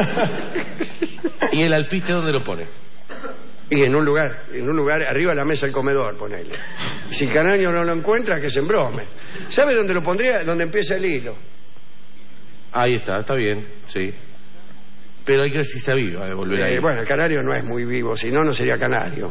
¿Y el alpiste dónde lo pone? Y en un lugar arriba de la mesa del comedor, ponele. Si el canario no lo encuentra, que se embrome. ¿Sabe dónde lo pondría? Donde empieza el hilo. Ahí está bien, sí. Pero hay que ver si se aviva de volver ahí. Bueno, el canario no es muy vivo, si no sería canario.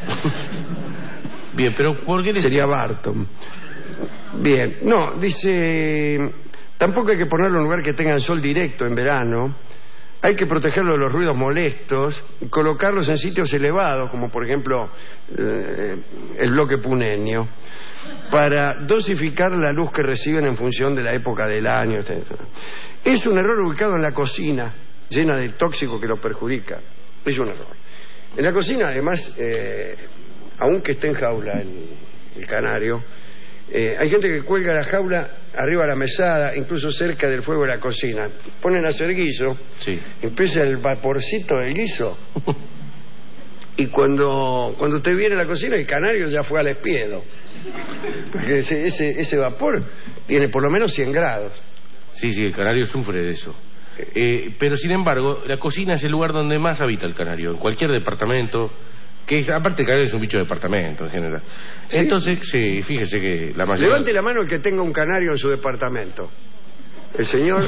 Bien, pero ¿por qué sería Barton? Bien, no, dice... Tampoco hay que ponerlo en un lugar que tenga el sol directo en verano, Hay que protegerlo de los ruidos molestos y colocarlos en sitios elevados, como por ejemplo el bloque puneño, para dosificar la luz que reciben en función de la época del año, etc. Es un error ubicado en la cocina, llena de tóxico que lo perjudica. Es un error. En la cocina, además, aunque esté en jaula el canario, hay gente que cuelga la jaula arriba de la mesada, incluso cerca del fuego de la cocina. Ponen a hacer guiso, sí. Empieza el vaporcito del guiso, y cuando usted viene a la cocina, el canario ya fue al espiedo. Porque ese vapor tiene por lo menos 100 grados. Sí, el canario sufre de eso. Pero sin embargo, la cocina es el lugar donde más habita el canario, en cualquier departamento, que es, aparte el canario es un bicho de departamento en general. ¿Sí? Entonces, sí, fíjese que la mayoría... Levante la mano el que tenga un canario en su departamento. El señor...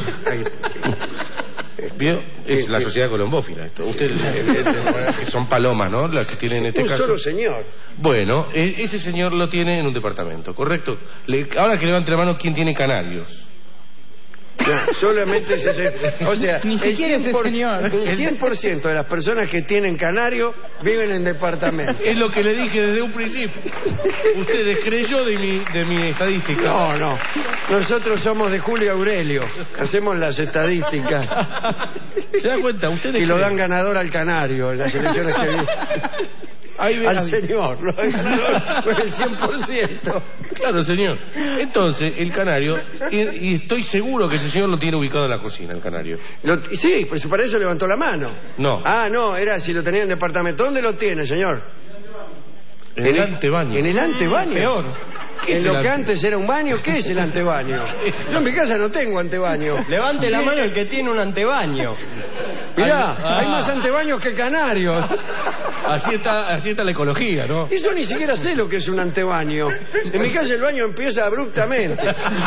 ¿Vio? Es la sociedad colombófila esto. Ustedes que son palomas, ¿no? Las que tienen este caso. Un solo señor. Bueno, ese señor lo tiene en un departamento, ¿correcto? Ahora que levante la mano, ¿quién tiene canarios? No, solamente o sea, ni siquiera ese señor. El 100% de las personas que tienen canario viven en departamento. Es lo que le dije desde un principio. Usted descreyó de mi estadística. No. Nosotros somos de Julio Aurelio. Hacemos las estadísticas. ¿Se da cuenta? Usted y lo dan ganador al canario en las elecciones que vienen. Al señor, lo dan ganador por el 100%. Claro, señor. Entonces, el canario, y estoy seguro que ese señor lo tiene ubicado en la cocina, el canario. Sí, pues para eso levantó la mano. No. No, era si lo tenía en departamento. ¿Dónde lo tiene, señor? En el antebaño. ¿En el antebaño? Peor. En lo que antes era un baño, ¿qué es el antebaño? Yo en mi casa no tengo antebaño. Levante la mano el que tiene un antebaño. Mirá, hay más antebaños que canarios. Así está la ecología, ¿no? Eso ni siquiera sé lo que es un antebaño. En mi casa el baño empieza abruptamente.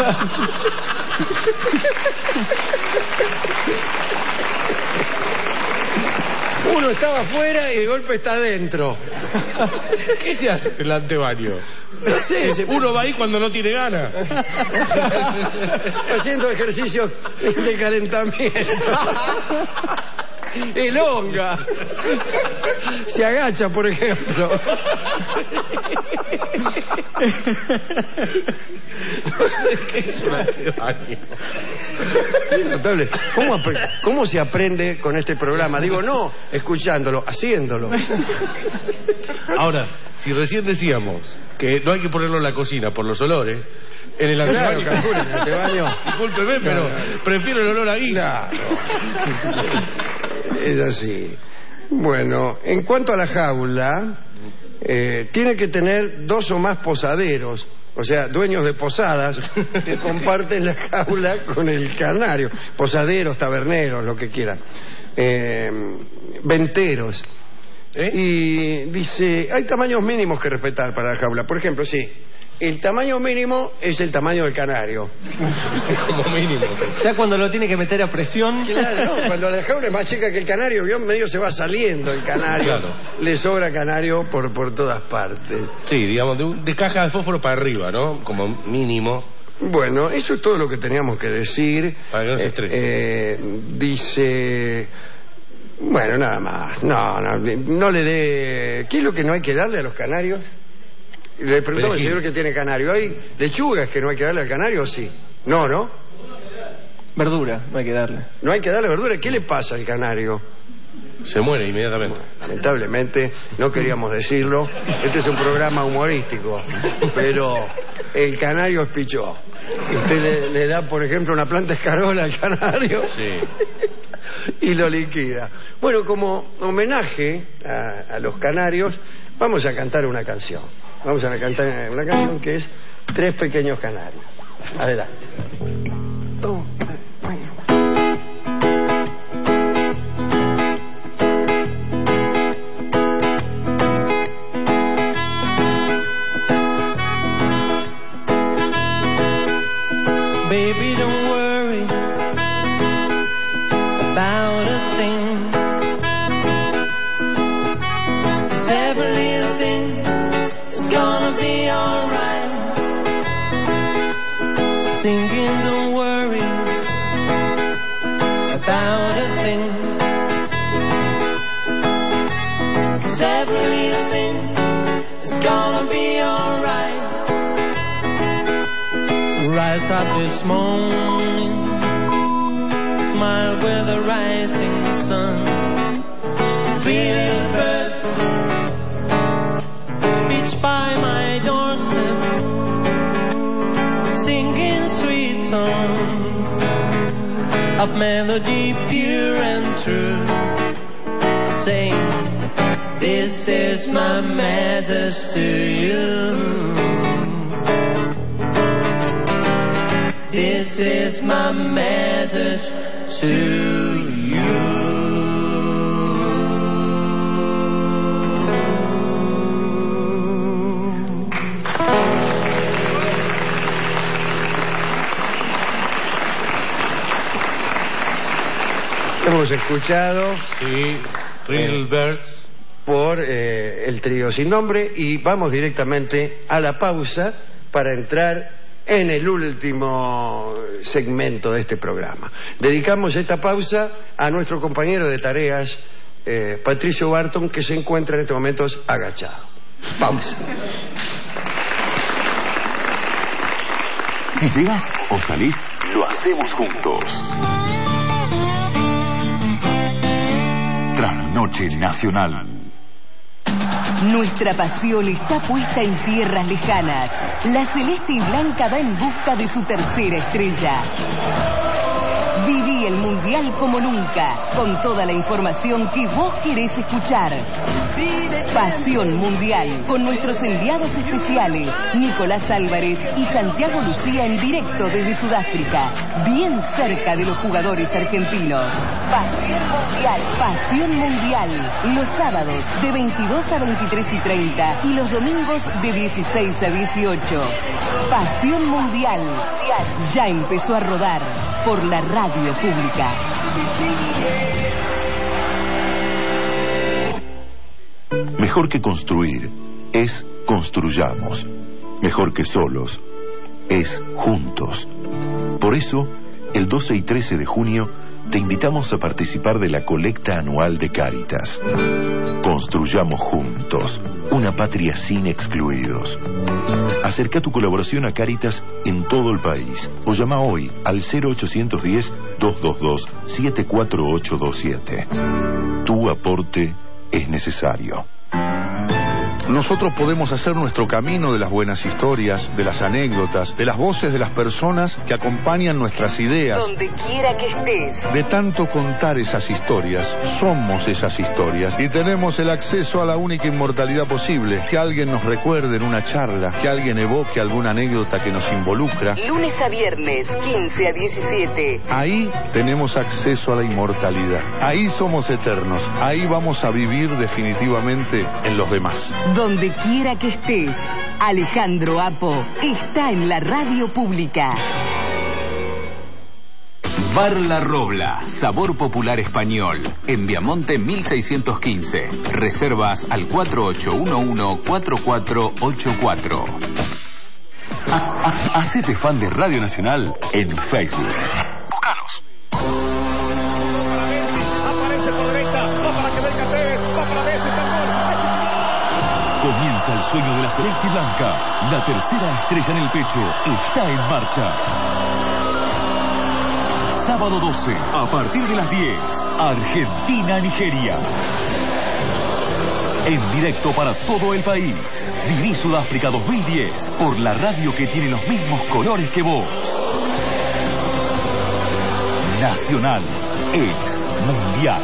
Uno estaba afuera y de golpe está adentro. ¿Qué se hace en el antebaño? No sé. Uno va ahí cuando no tiene ganas. Haciendo ejercicios de calentamiento. Elonga. Se agacha, por ejemplo. No sé qué es un antebaño. Notable. ¿Cómo se aprende con este programa? Digo, no escuchándolo, haciéndolo. Ahora, si recién decíamos que no hay que ponerlo en la cocina por los olores, en el antebaño... Claro, en el antebaño. Discúlpeme, pero prefiero el olor a guiso. Claro. Es así. Bueno, en cuanto a la jaula, tiene que tener 2 o más posaderos, o sea, dueños de posadas que comparten la jaula con el canario. Posaderos, taberneros, lo que quieran. Venteros. Y dice, hay tamaños mínimos que respetar para la jaula. Por ejemplo, sí, el tamaño mínimo es el tamaño del canario. Como mínimo. Ya cuando lo tiene que meter a presión. Claro, no, cuando la jaula es más chica que el canario, medio se va saliendo el canario. Claro. Le sobra canario por todas partes. Sí, digamos, de caja de fósforo para arriba, ¿no? Como mínimo. Bueno, eso es todo lo que teníamos que decir. Para que no se estrese. Dice... Bueno, nada más. No le dé... ¿Qué es lo que no hay que darle a los canarios? Le preguntamos al señor que tiene canario. ¿Hay lechugas que no hay que darle al canario o sí? No. Verdura, no hay que darle. No hay que darle verdura. ¿Qué le pasa al canario? Se muere inmediatamente. Lamentablemente, no queríamos decirlo. Este es un programa humorístico. Pero el canario es pichó. Usted le da, por ejemplo, una planta escarola al canario. Sí. Y lo liquida. Bueno, como homenaje a los canarios, vamos a cantar una canción. Vamos a cantar una canción que es Tres pequeños canarios. Adelante. Baby, don't worry about a thing. 'Cause every little thing is gonna be alright. Singing, don't worry about a thing. rise up this morning, smile with the rising sun. Three little birds beach by my doorstep, singing sweet songs of melody pure and true, saying, this is my message to you. This is my message to you. Hemos escuchado Three Birds por el trío Sin Nombre y vamos directamente a la pausa para entrar en el último segmento de este programa. Dedicamos esta pausa a nuestro compañero de tareas, Patricio Barton, que se encuentra en estos momentos agachado. Pausa. Si llegas o salís, lo hacemos juntos. Trasnoche Nacional. Nuestra pasión está puesta en tierras lejanas. La celeste y blanca va en busca de su tercera estrella. Viví el Mundial como nunca, con toda la información que vos querés escuchar. Pasión Mundial, con nuestros enviados especiales, Nicolás Álvarez y Santiago Lucía en directo desde Sudáfrica, bien cerca de los jugadores argentinos. Pasión Mundial. Pasión Mundial, los sábados de 22 a 23:30 y los domingos de 16 a 18. Pasión Mundial, ya empezó a rodar por la radio pública. Mejor que construir es construyamos. Mejor que solos es juntos. Por eso, el 12 y 13 de junio te invitamos a participar de la colecta anual de Cáritas. Construyamos juntos una patria sin excluidos. Acerca tu colaboración a Cáritas en todo el país o llama hoy al 0810-222-74827. Tu aporte es necesario. Nosotros podemos hacer nuestro camino de las buenas historias, de las anécdotas, de las voces de las personas que acompañan nuestras ideas. Donde quiera que estés. De tanto contar esas historias, somos esas historias y tenemos el acceso a la única inmortalidad posible. Que alguien nos recuerde en una charla, que alguien evoque alguna anécdota que nos involucra. Lunes a viernes, 15 a 17. Ahí tenemos acceso a la inmortalidad. Ahí somos eternos. Ahí vamos a vivir definitivamente en los demás. Donde quiera que estés, Alejandro Apo está en la radio pública. Bar La Robla, sabor popular español. En Viamonte 1615. Reservas al 4811-4484. Hacete fan de Radio Nacional en Facebook. Búscanos. Aparece por derecha, va para que venga Tevez, va para Messi, está gol. Comienza el sueño de la celeste y blanca. La tercera estrella en el pecho está en marcha. Sábado 12, a partir de las 10, Argentina-Nigeria. En directo para todo el país. Viví Sudáfrica 2010 por la radio que tiene los mismos colores que vos. Nacional es mundial.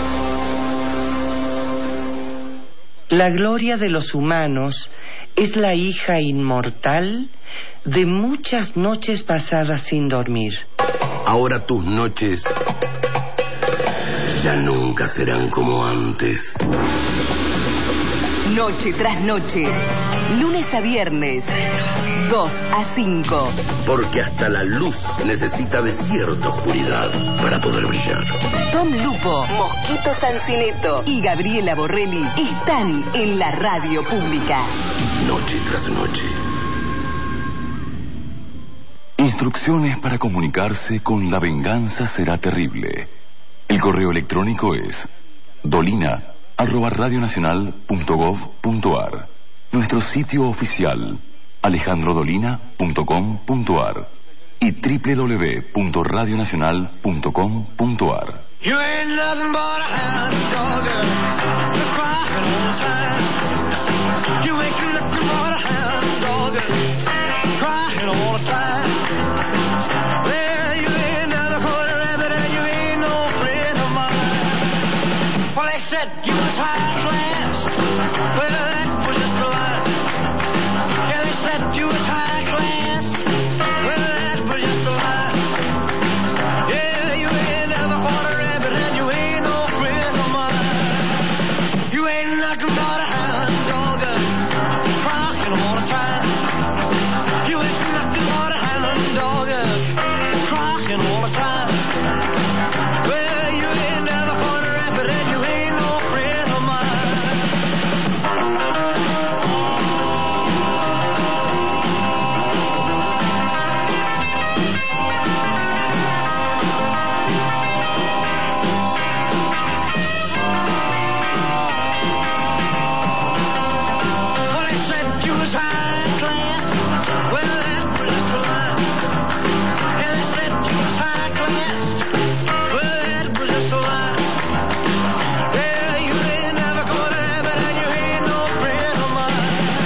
La gloria de los humanos es la hija inmortal de muchas noches pasadas sin dormir. Ahora tus noches ya nunca serán como antes. Noche tras noche, lunes a viernes, 2 a 5. Porque hasta la luz necesita de cierta oscuridad para poder brillar. Tom Lupo, Mosquito Sancineto y Gabriela Borrelli están en la radio pública. Noche tras noche. Instrucciones para comunicarse con La Venganza Será Terrible. El correo electrónico es dolina@radionacional.gov.ar. Nuestro sitio oficial alejandrodolina.com.ar. y www.radionacional.com.ar. You ain't nothing but a hound dog, you're crying all the time. You ain't nothing but a hound dog, crying all the time. Well, you ain't never caught a rabbit and you ain't no friend of mine. Well, they said you was high class, well, that was just a lie. Yeah, they said you was high class, well, that was just a lie. Yeah, you ain't never caught a rabbit and you ain't no friend of mine. You ain't nothing but a hound dog, crying all the time. You ain't nothing but a hound dog, crying all the time. Well, you ain't never caught a rabbit and you ain't no friend of mine. Well, they said you was high class. Well, that was just a lie. Yeah, they said you was high class. Well, that was just a lie. Yeah, you ain't never caught a rabbit and you ain't no friend of mine.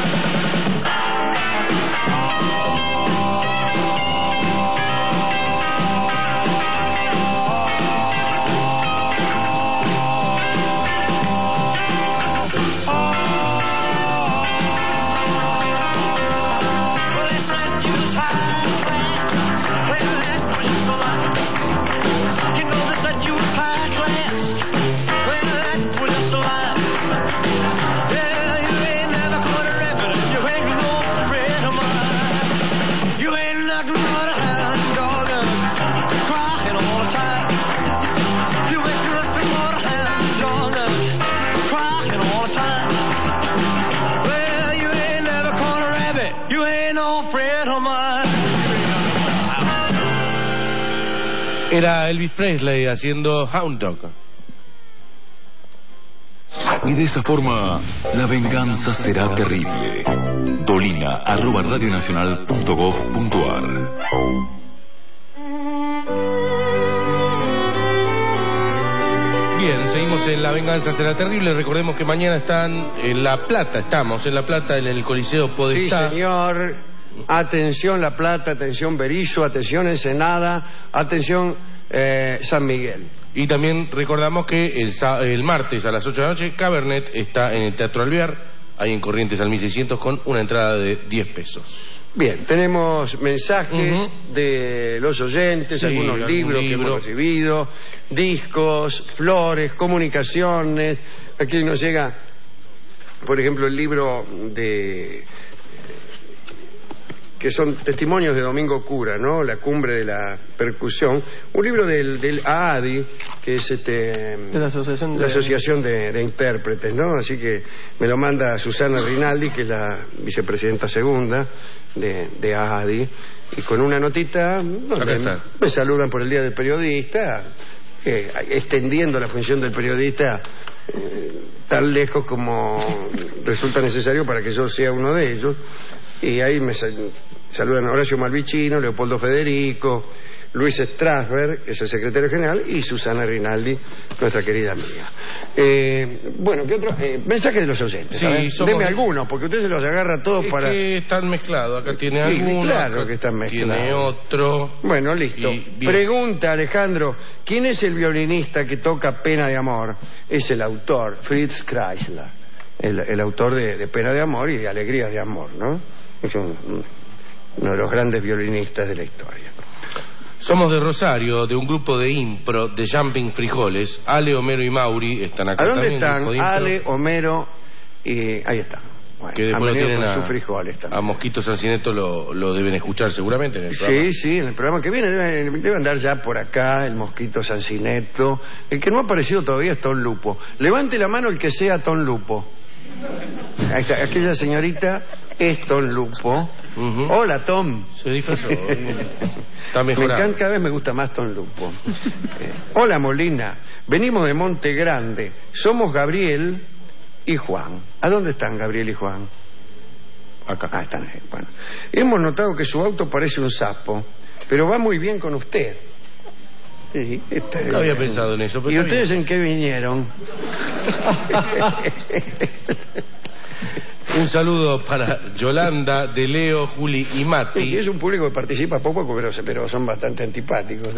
Well, they said you was high class. Well, that was just a lie. You know they said you was high class. Well, that was just a lie. Yeah, you ain't never caught a rabbit and you ain't no friend of mine. You ain't nothing but a hound dog, crying all the time. You ain't nothing but a hound dog, crying all the time. Well, you ain't never caught a rabbit, you ain't no friend of mine. Era Elvis Presley haciendo Hound Dog. Y de esa forma, la venganza será terrible. Dolina@radionacional.gov.ar. Bien, seguimos en La Venganza Será Terrible. Recordemos que mañana estamos en La Plata, en el Coliseo Sí, Podestá. señor. Atención La Plata, atención Berisso, atención Ensenada, atención San Miguel. Y también recordamos que el martes a las 8 de la noche, Cabernet está en el Teatro Alvear, ahí en Corrientes al 1600, con una entrada de 10 pesos. Bien, tenemos mensajes de los oyentes, Sí, algunos algún libros que libro. hemos recibido, discos, flores, comunicaciones. Aquí nos llega, por ejemplo, el libro que son testimonios de Domingo Cura, ¿no? La cumbre de la percusión. Un libro del AADI, que es de la Asociación la Asociación de Intérpretes, ¿no? Así que me lo manda Susana Rinaldi, que es la vicepresidenta segunda de AADI, y con una notita donde me saludan por el Día del Periodista, extendiendo la función del periodista tan lejos como resulta necesario para que yo sea uno de ellos. Y ahí me saludan Horacio Malvicino, Leopoldo Federico, Luis Strasberg, que es el secretario general, y Susana Rinaldi, nuestra querida amiga. Bueno, ¿qué otro? Mensaje de los oyentes. Sí, Deme algunos, porque usted se los agarra todos para... que están mezclados. Acá tiene Sí, alguno, claro acá que están mezclados. tiene otro. Bueno, listo. Pregunta, Alejandro, ¿quién es el violinista que toca Pena de Amor? Es el autor, Fritz Kreisler, el autor de Pena de Amor y de Alegrías de Amor, ¿no? Es uno de los grandes violinistas de la historia. Somos de Rosario, de un grupo de impro, de Jumping Frijoles. Ale, Homero y Mauri están acá ¿A dónde también. están? grupo de impro, Ale, Homero y... Ahí está. Bueno, que después han lo venido tienen con a, sus frijoles también. a Mosquito Sancineto, lo deben escuchar seguramente en el programa. Sí, sí, en el programa que viene debe andar ya por acá el Mosquito Sancineto. El que no ha aparecido todavía es Tom Lupo. Levante la mano el que sea Tom Lupo. Ahí está, aquella señorita es Tom Lupo. Hola, Tom. Se disfrazó. Está Me mejorando. encanta, cada vez me gusta más Tom Lupo. Hola, Molina. Venimos de Monte Grande. Somos Gabriel y Juan. ¿A dónde están Gabriel y Juan? Acá. Ah, están ahí. Bueno. Hemos notado que su auto parece un sapo pero va muy bien con usted. Sí, no había pensado en eso. Pero ¿y ustedes en qué vinieron? Un saludo para Yolanda, De Leo, Juli y Mati. Sí, es un público que participa poco, pero son bastante antipáticos.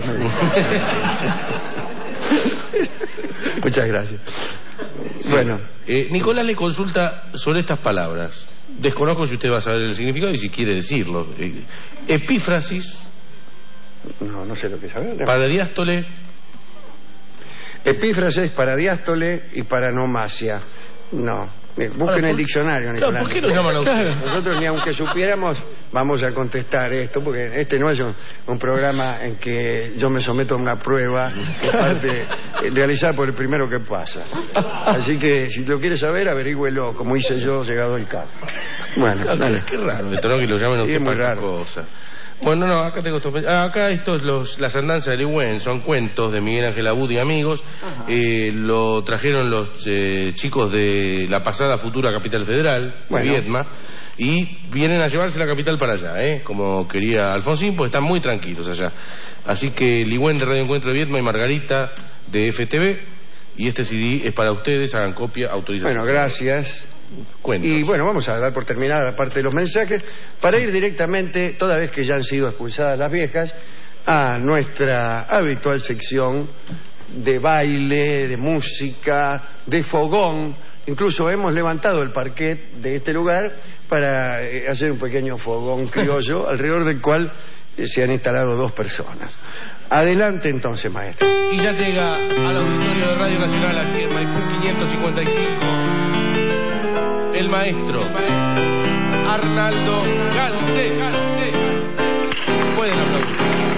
Muchas gracias. Sí. Bueno, Nicolás le consulta sobre estas palabras. Desconozco si usted va a saber el significado y si quiere decirlo. Epífrasis. No sé lo que sabe. Paradiástole. Epífrasis, paradiástole y paranomasia. No. Busquen el diccionario, Nicolás. Claro, ¿por qué lo llaman a ustedes? Nosotros ni aunque supiéramos vamos a contestar esto, porque este no es un programa en que yo me someto a una prueba realizada por el primero que pasa. Así que si lo quiere saber, averígüelo, como hice yo, llegado el caso. Bueno, claro, dale. Qué raro esto, ¿no? Que lo llamen a usted muy para raro. cosa. Bueno, no, acá tengo esto. Acá las andanzas de Ligüen son cuentos de Miguel Ángel Abud y amigos. Lo trajeron los chicos de la pasada futura capital federal, Viedma, y vienen a llevarse la capital para allá, como quería Alfonsín, pues están muy tranquilos allá. Así que Ligüen de Radio Encuentro de Viedma y Margarita de FTV, y este CD es para ustedes, hagan copia, autorización. Bueno, gracias. Cuentos. Y bueno, vamos a dar por terminada la parte de los mensajes para ir directamente, toda vez que ya han sido expulsadas las viejas, a nuestra habitual sección de baile, de música, de fogón. Incluso hemos levantado el parquet de este lugar para hacer un pequeño fogón criollo alrededor del cual se han instalado 2 personas. Adelante entonces, maestro. Y ya llega al auditorio de Radio Nacional aquí en Maipú 555 el maestro Arnaldo Galce. Pueden aplaudir.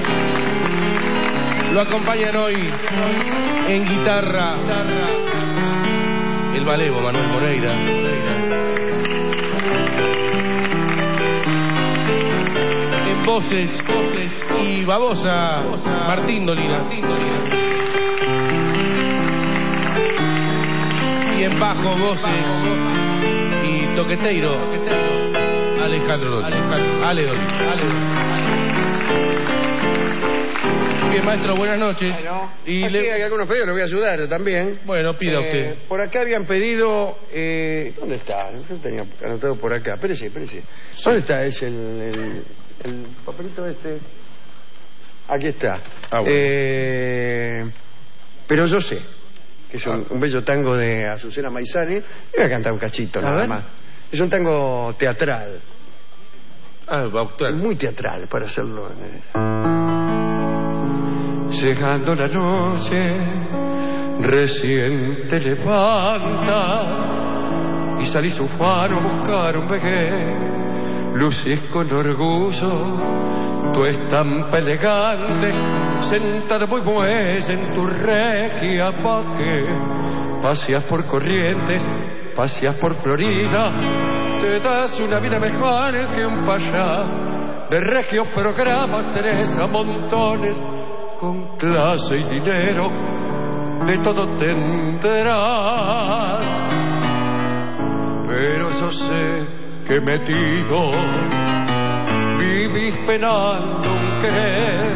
Lo acompañan hoy en guitarra el malevo Manuel Moreira. En voces y babosa Martín Dolina. Y en bajo voces y toqueteiro Alejandro Dolina. Bien, maestro, buenas noches. Bueno, y aquí hay algunos pedidos, le voy a ayudar también. Bueno, pida usted. Por acá habían pedido... ¿dónde está? Yo tenía anotado por acá. Espérese. Sí. ¿Dónde está? Es el papelito este. Aquí está. Bueno. Pero yo sé que es un bello tango de Azucena Maizani. Voy a cantar un cachito nada más. Es un tango teatral. Muy teatral para hacerlo. Llegando la noche, recién te levanta y salís un faro a buscar un vegué. Lucís con orgullo tu estampa elegante, sentada muy buena en tu regia paque. Paseas por Corrientes, paseas por Florida, te das una vida mejor que un payá. De regios programas tenés a montones, con clase y dinero, de todo tendrás. Pero yo sé que metido vivís penando un querer,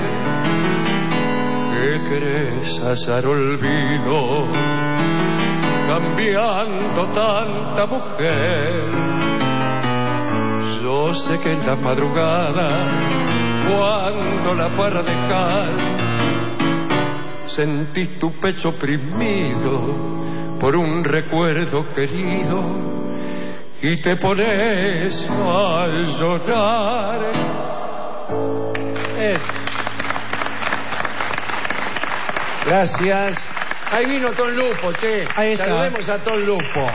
que querés hallar olvido, cambiando tanta mujer. Yo sé que en la madrugada, cuando la fuera a dejar, sentís tu pecho oprimido por un recuerdo querido y te pones a llorar. Gracias. Ahí vino Ton Lupo, che. Ahí está. Saludemos a Ton Lupo.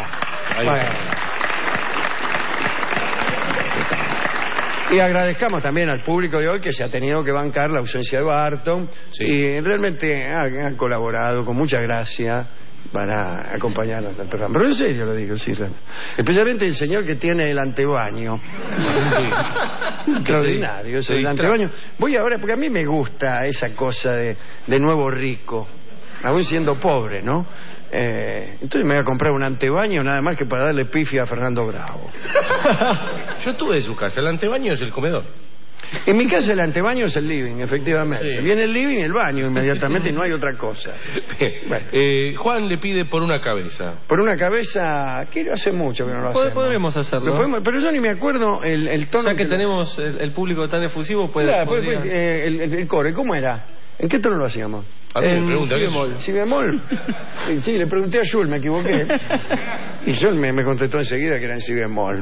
Y agradezcamos también al público de hoy que se ha tenido que bancar la ausencia de Barton. Sí. Y realmente han colaborado con mucha gracia para acompañarnos al programa. Pero en serio lo digo, sí. Especialmente el señor que tiene el antebaño. Sí. Extraordinario, eso del antebaño. Voy ahora, porque a mí me gusta esa cosa de nuevo rico, aún siendo pobre, ¿no? Entonces me voy a comprar un antebaño nada más que para darle pifia a Fernando Bravo. Yo tuve de su casa, el antebaño es el comedor. En mi casa el antebaño es el living, efectivamente. Sí. Viene el living y el baño inmediatamente y no hay otra cosa. Bueno. Juan le pide por una cabeza. Por una cabeza, que hace mucho que no lo hacemos. Podremos hacerlo. Pero yo ni me acuerdo el tono. Ya que tenemos el público tan efusivo, podría... el core, ¿cómo era? ¿En qué tono lo hacíamos? En si bemol. ¿Si bemol? Sí, le pregunté a Jules, me equivoqué. Y Jules me contestó enseguida que era en si bemol.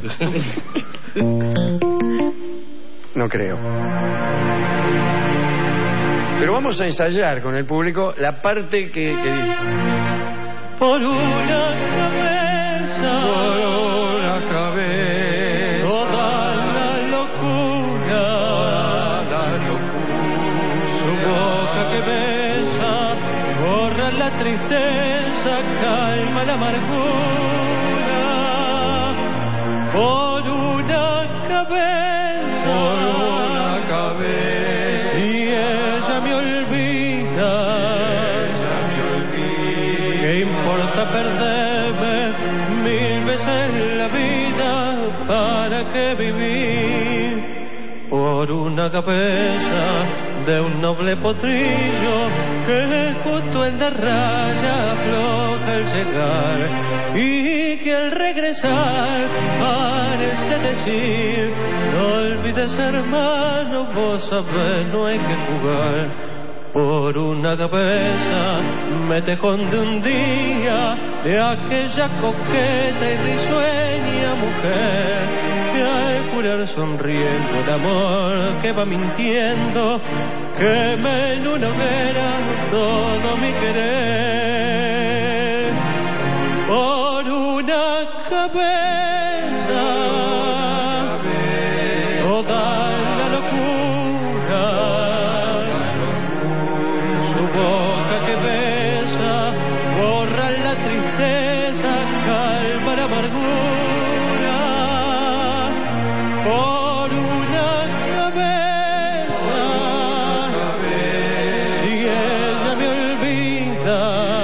No creo. Pero vamos a ensayar con el público la parte que dice. Por una cabeza, toda la locura, su boca que besa, borra la tristeza, calma la amargura. Por una cabeza, si ella me olvida, ¿qué importa perderme 1000 veces la vida? ¿Para qué vivir? Por una cabeza de un noble potrillo que justo en la raya afloja el llegar y que al regresar parece decir: no olvides, hermano, vos sabés, no hay que jugar. Por una cabeza me te esconde un día de aquella coqueta y risueña mujer que al jurar sonriendo el amor que va mintiendo quema en una hoguera todo mi querer. Por una cabeza toda la locura, su boca que besa borra la tristeza, calma la amargura. Por una cabeza, si ella me olvida,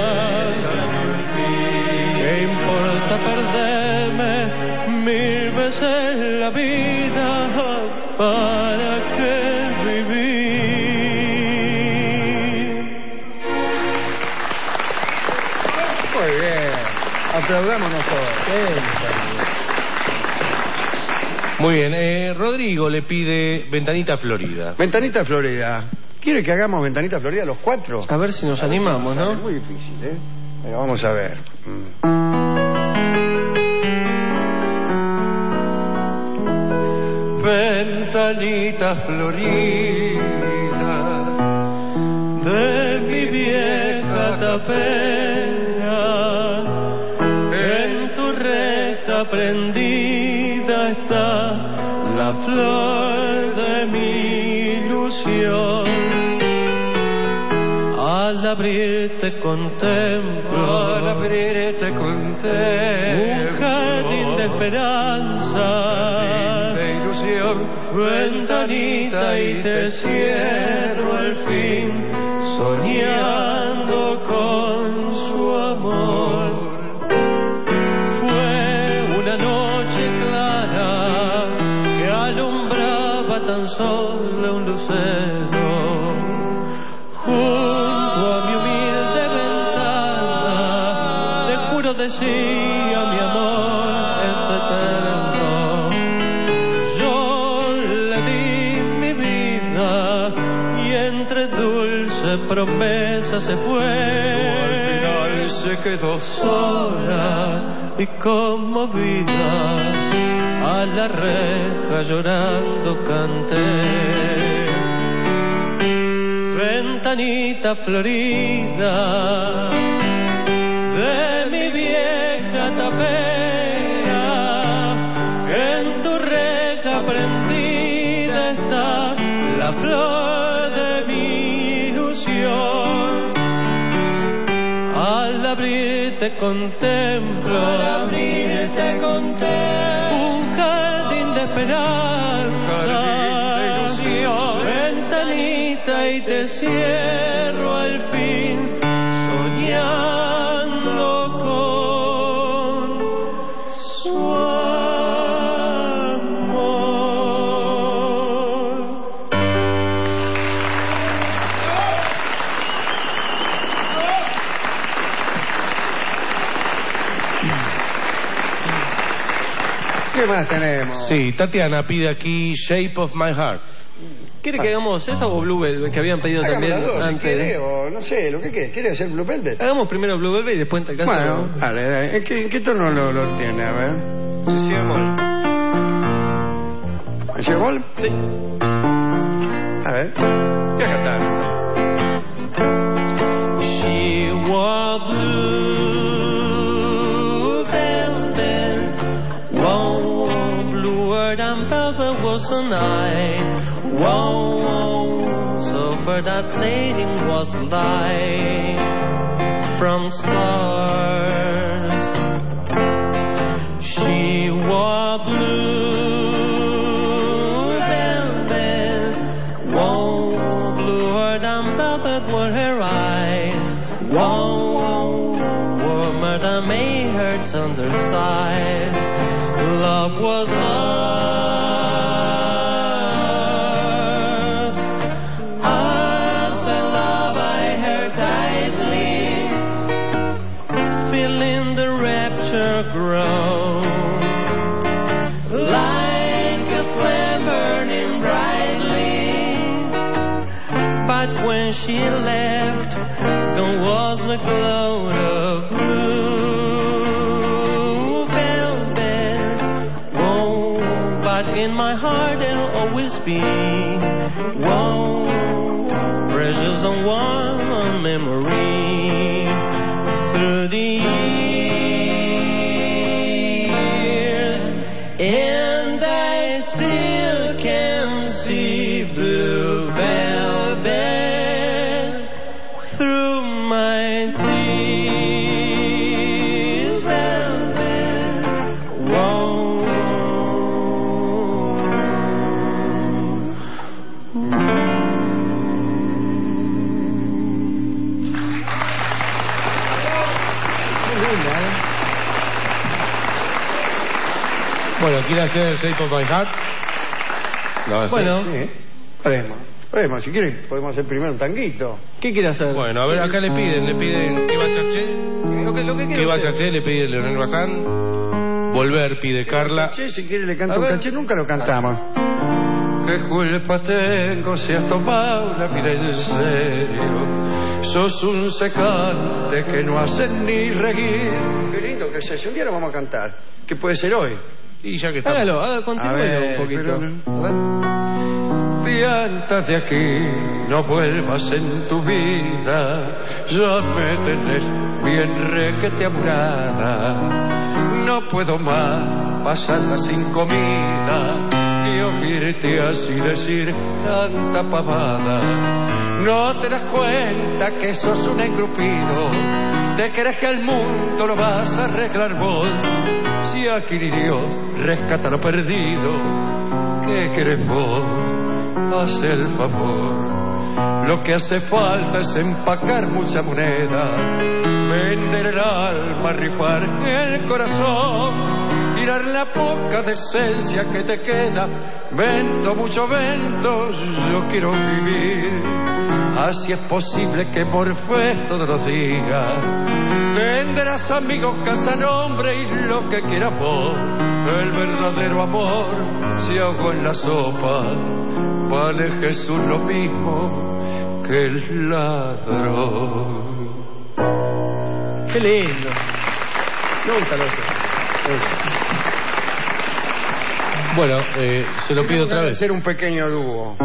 ¿qué importa perderme 1000 veces la vida? ¿Para qué vivir? Muy bien. Aplaudámonos todos. Muy bien. Rodrigo le pide Ventanita Florida. Ventanita Florida. ¿Quiere que hagamos Ventanita Florida los cuatro? A ver si nos animamos, ¿no? Es muy difícil, ¿eh? Pero vamos a ver. Ventanita florida de mi vieja tapera, en tu reja prendida está la flor de mi ilusión. Al abrirte contemplo, un jardín de esperanza, de ilusión, ventanita, y te cierro al fin, soñando con su amor. Fue una noche clara que alumbraba tan solo un lucero. Junto a mi humilde ventana, te juro decía mi amor es eterno. Yo le di mi vida y entre dulce promesa se fue. Al final se quedó sola y conmovida, a la reja llorando canté. Ventanita florida de mi vieja tapera, en tu reja prendida está la flor de mi ilusión. Al abrirte contemplo, un jardín de esperanza, ventanita, y te cierro al fin, soñando con su amor. ¿Qué más tenemos? Sí, Tatiana pide aquí Shape of My Heart. ¿Quiere que hagamos esa o Blue Velvet, que habían pedido Hagamos también las dos, antes? si quiere, o no sé, lo que quiere. ¿Quiere hacer Blue Velvet? Hagamos primero Blue Velvet y después en tal caso... Bueno, dale. ¿En qué tono lo tiene? A ver. Si bemol. ¿En si bemol? Sí. A ver. Voy a cantar. She wore blue velvet, whoa, bluer than velvet was the night, whoa, so for that sailing was light from stars. She wore blue velvet, whoa, bluer than velvet were her eyes, whoa, warmer than May hearts undersized. Love was ours. As I love, I her tightly, feeling the rapture grow, like a flame burning brightly. But when she left, there was the glow of blue velvet. Whoa, but in my heart there'll always be, whoa, precious and warm memory through the years, and I still can see blue velvet through my tears, velvet, whoa. Bueno, ¿quiere hacer Shape of My Heart? ¿Lo va a hacer? Bueno. Sí. Podemos. Si quieren, podemos hacer primero un tanguito. ¿Qué quiere hacer? Bueno, a ver, acá le piden ¿qué va Chaché? Lo que ¿Qué va Chaché? Le pide Leonel Bazán. Volver pide Carla. Che, si quiere le canto un caché, nunca lo cantamos. ¿Qué culpa tengo si has tomado la vida en serio? Sos un secante que no hace ni reír. Qué lindo que es. Un día lo vamos a cantar. ¿Qué puede ser hoy? Y ya que está. Continúe un poquito. Piantas de aquí, no vuelvas en tu vida. Ya me tenés bien requete apurada. No puedo más pasarla sin comida y oírte así decir tanta pavada. No te das cuenta que sos un engrupido. Te crees que el mundo lo vas a arreglar vos. Si aquí ni Dios rescata lo perdido, ¿qué querés vos? Haz el favor. Lo que hace falta es empacar mucha moneda, vender el alma, rifar el corazón, tirar la poca decencia que te queda. Vento, mucho vento, yo quiero vivir. Así es posible que por fe todos los días venderás amigos, casa, nombre y lo que quieras vos. El verdadero amor se ahogó en la sopa. Vale Jesús lo mismo que el ladrón. Qué lindo. Nunca lo sé. Bueno, se lo pido otra vez. Hacer un pequeño dúo.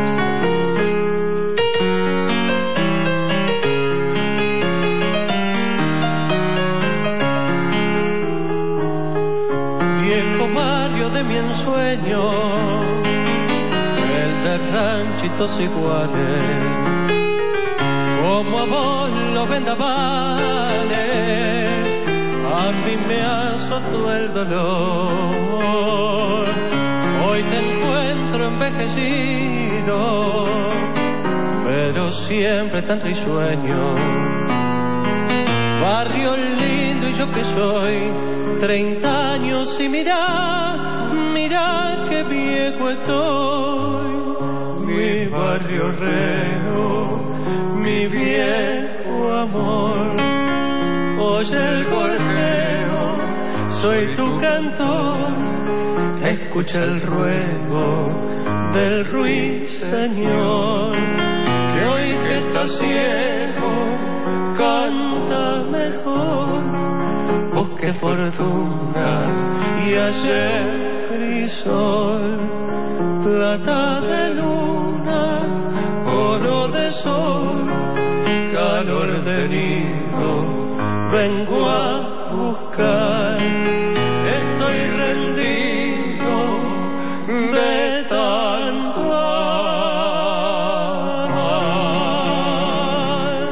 Viejo barrio de mi ensueño, el de ranchitos iguales, como a vos los vendavales, a mí me azotó el dolor. Hoy te encuentro envejecido, pero siempre tan risueño. Barrio lindo y yo que soy 30 años y mira qué viejo estoy. Mi barrio reo, mi viejo amor. Oye el gorjeo, soy tu cantor. escucha el ruego del ruiseñor, que hoy que está ciego canta mejor. Busque fortuna y ayer crisol, plata de luna, oro de sol, calor de nido, vengo a buscar. Estoy rendido de tanto amar.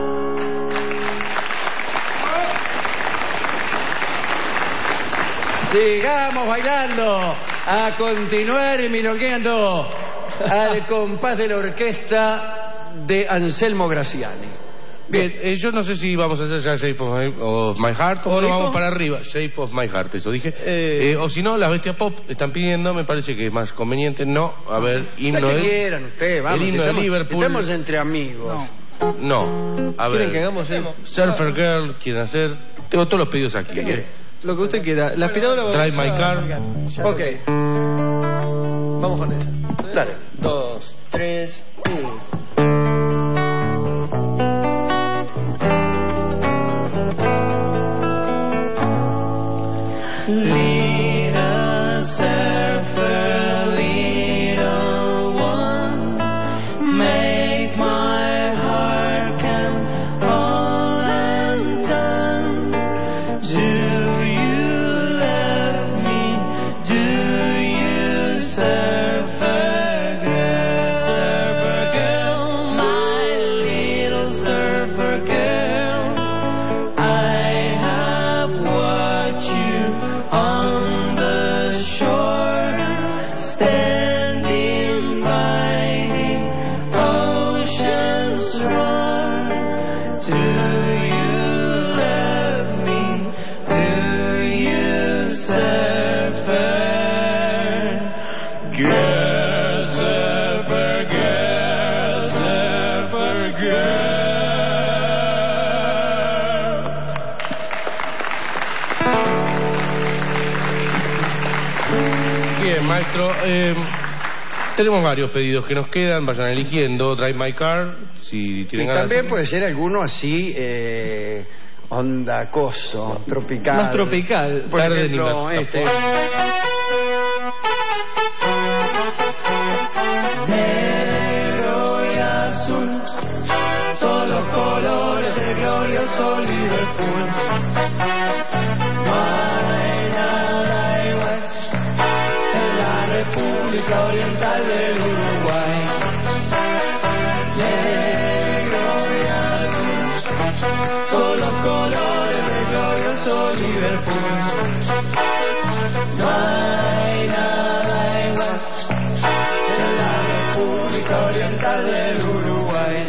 Sigamos bailando, a continuar milongueando al compás de la orquesta de Anselmo Graciani. Bien, yo no sé si vamos a hacer ya Shape of My Heart o no vamos para arriba. Shape of My Heart, eso dije. O si no, las bestias pop están pidiendo, me parece que es más conveniente. No, a ver, himno de... quieran ustedes, vamos, el himno de Liverpool. Estamos entre amigos. No, a ver. ¿Quieren que hagamos Surfer Girl, quieren hacer... Tengo todos los pedidos aquí. Lo que usted quiera. La aspiradora... Drive My Car. Ok. Vamos con esa. Dale. 2, 3, 1. Little surfer, little one, make my heart come all undone. Do you love me? Do you, surfer girl? Surfer girl, my little surfer girl, I have watched you on the shore, standing by the ocean's roar. Do you love me? Do you, surfer girl, surfer girl, surfer girl? Bien, maestro, tenemos varios pedidos que nos quedan, vayan eligiendo. Drive My Car, si tienen ganas. También puede ser alguno así, onda coso, tropical. Más tropical. Por ejemplo, este. Negro y azul, son los colores del glorioso Liverpool. No hay nada igual en la República Oriental del Uruguay. Negro y azul, son los colores del glorioso Liverpool. No hay nada igual en la República Oriental del Uruguay.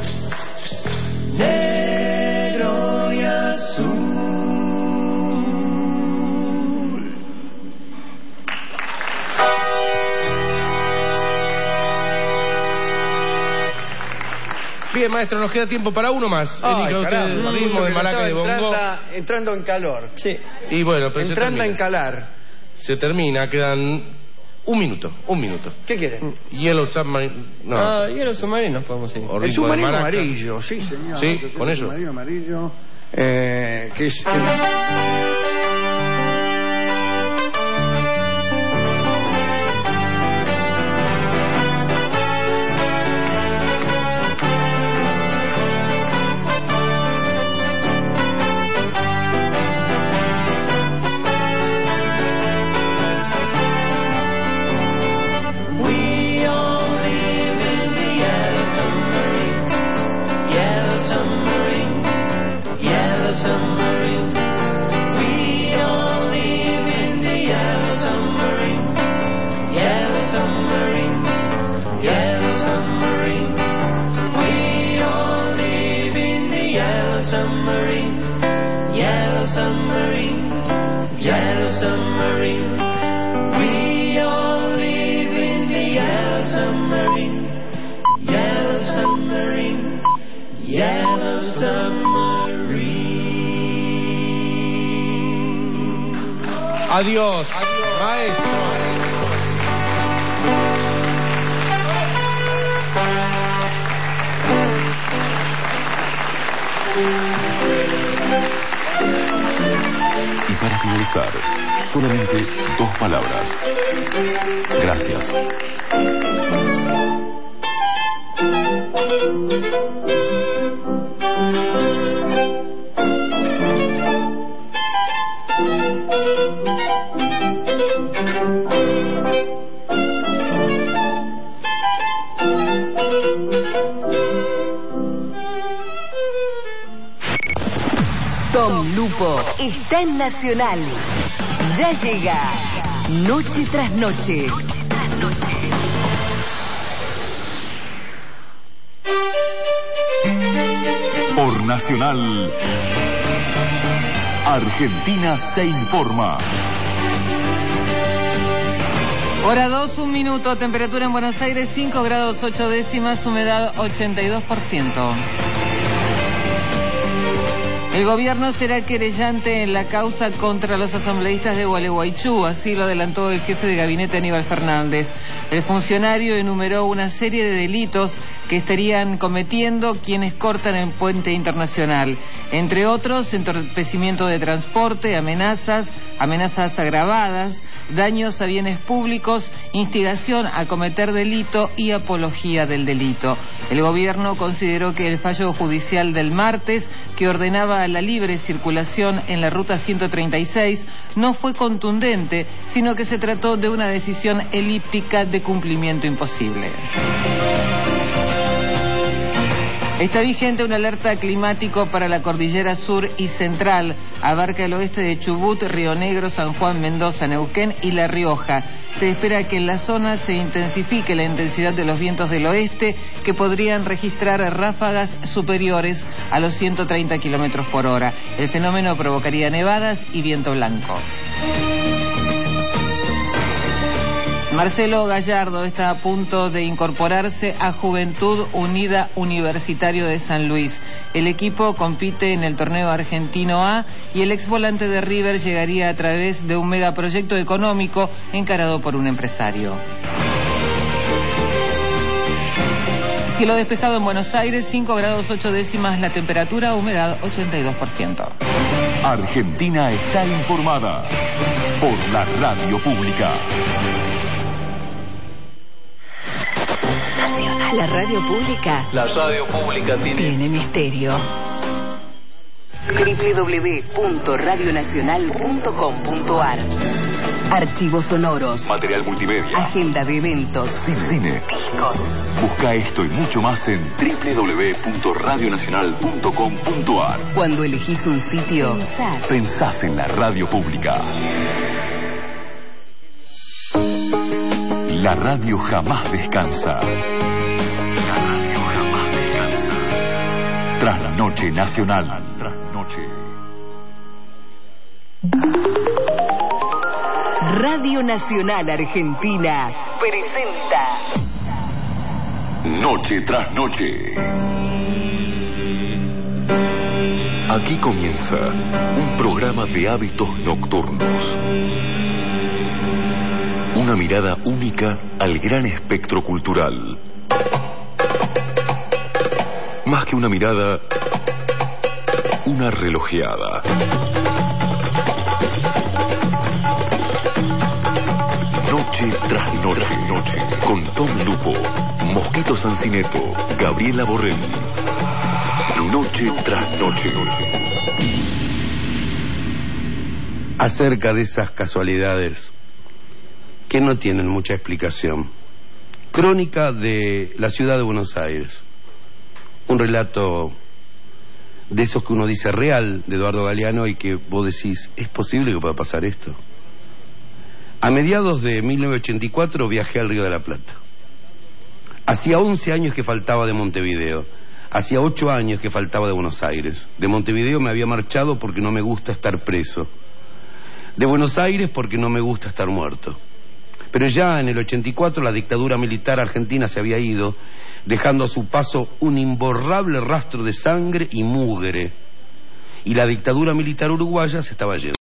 Negro y azul. Bien, maestro, nos queda tiempo para uno más. Elija usted el ritmo de maraca de bongo. Entrando en calor. Sí. Y bueno, pero entrando en calar. Se termina, quedan un minuto. ¿Qué quieren? Yellow Submarine. No. Yellow Submarine nos podemos ir. El submarino amarillo, sí, señor. Sí, con eso. El submarino amarillo. Que es... Adiós, maestro. para finalizar, solamente 2 palabras. Gracias. Tom Lupo está en Nacional. Ya llega Noche tras Noche. Por Nacional, Argentina se informa. Hora 2, 1 minuto, temperatura en Buenos Aires 5 grados 8 décimas, humedad 82%. El gobierno será querellante en la causa contra los asambleístas de Gualeguaychú, así lo adelantó el jefe de gabinete Aníbal Fernández. El funcionario enumeró una serie de delitos que estarían cometiendo quienes cortan el puente internacional. Entre otros, entorpecimiento de transporte, amenazas agravadas, daños a bienes públicos, instigación a cometer delito y apología del delito. El gobierno consideró que el fallo judicial del martes, que ordenaba la libre circulación en la ruta 136, no fue contundente, sino que se trató de una decisión elíptica de cumplimiento imposible. Está vigente una alerta climático para la cordillera sur y central. Abarca el oeste de Chubut, Río Negro, San Juan, Mendoza, Neuquén y La Rioja. Se espera que en la zona se intensifique la intensidad de los vientos del oeste, que podrían registrar ráfagas superiores a los 130 kilómetros por hora. El fenómeno provocaría nevadas y viento blanco. Marcelo Gallardo está a punto de incorporarse a Juventud Unida Universitario de San Luis. El equipo compite en el torneo argentino A y el ex volante de River llegaría a través de un megaproyecto económico encarado por un empresario. Cielo despejado en Buenos Aires, 5 grados 8 décimas la temperatura, humedad 82%. Argentina está informada por la radio pública. La radio pública. La radio pública tiene misterio. www.radionacional.com.ar. Archivos sonoros, material multimedia, agenda de eventos, cine, discos. Busca esto y mucho más en www.radionacional.com.ar. Cuando elegís un sitio, pensás en la radio pública. La radio jamás descansa. La radio jamás descansa. Trasnoche Nacional. Trasnoche. Radio Nacional Argentina presenta Noche tras Noche. Aquí comienza un programa de hábitos nocturnos. Una mirada única al gran espectro cultural. Más que una mirada, una relojeada. Noche tras noche, con Tom Lupo, Mosquito Sancineto, Gabriela Borrell. Noche tras noche. Acerca de esas casualidades que no tienen mucha explicación. Crónica de la ciudad de Buenos Aires. Un relato de esos que uno dice real, de Eduardo Galeano, y que vos decís, ¿es posible que pueda pasar esto? A mediados de 1984 viajé al Río de la Plata. Hacía 11 años que faltaba de Montevideo. Hacía 8 años que faltaba de Buenos Aires. De Montevideo me había marchado porque no me gusta estar preso. De Buenos Aires porque no me gusta estar muerto. Pero ya en el 84 la dictadura militar argentina se había ido, dejando a su paso un imborrable rastro de sangre y mugre. Y la dictadura militar uruguaya se estaba yendo.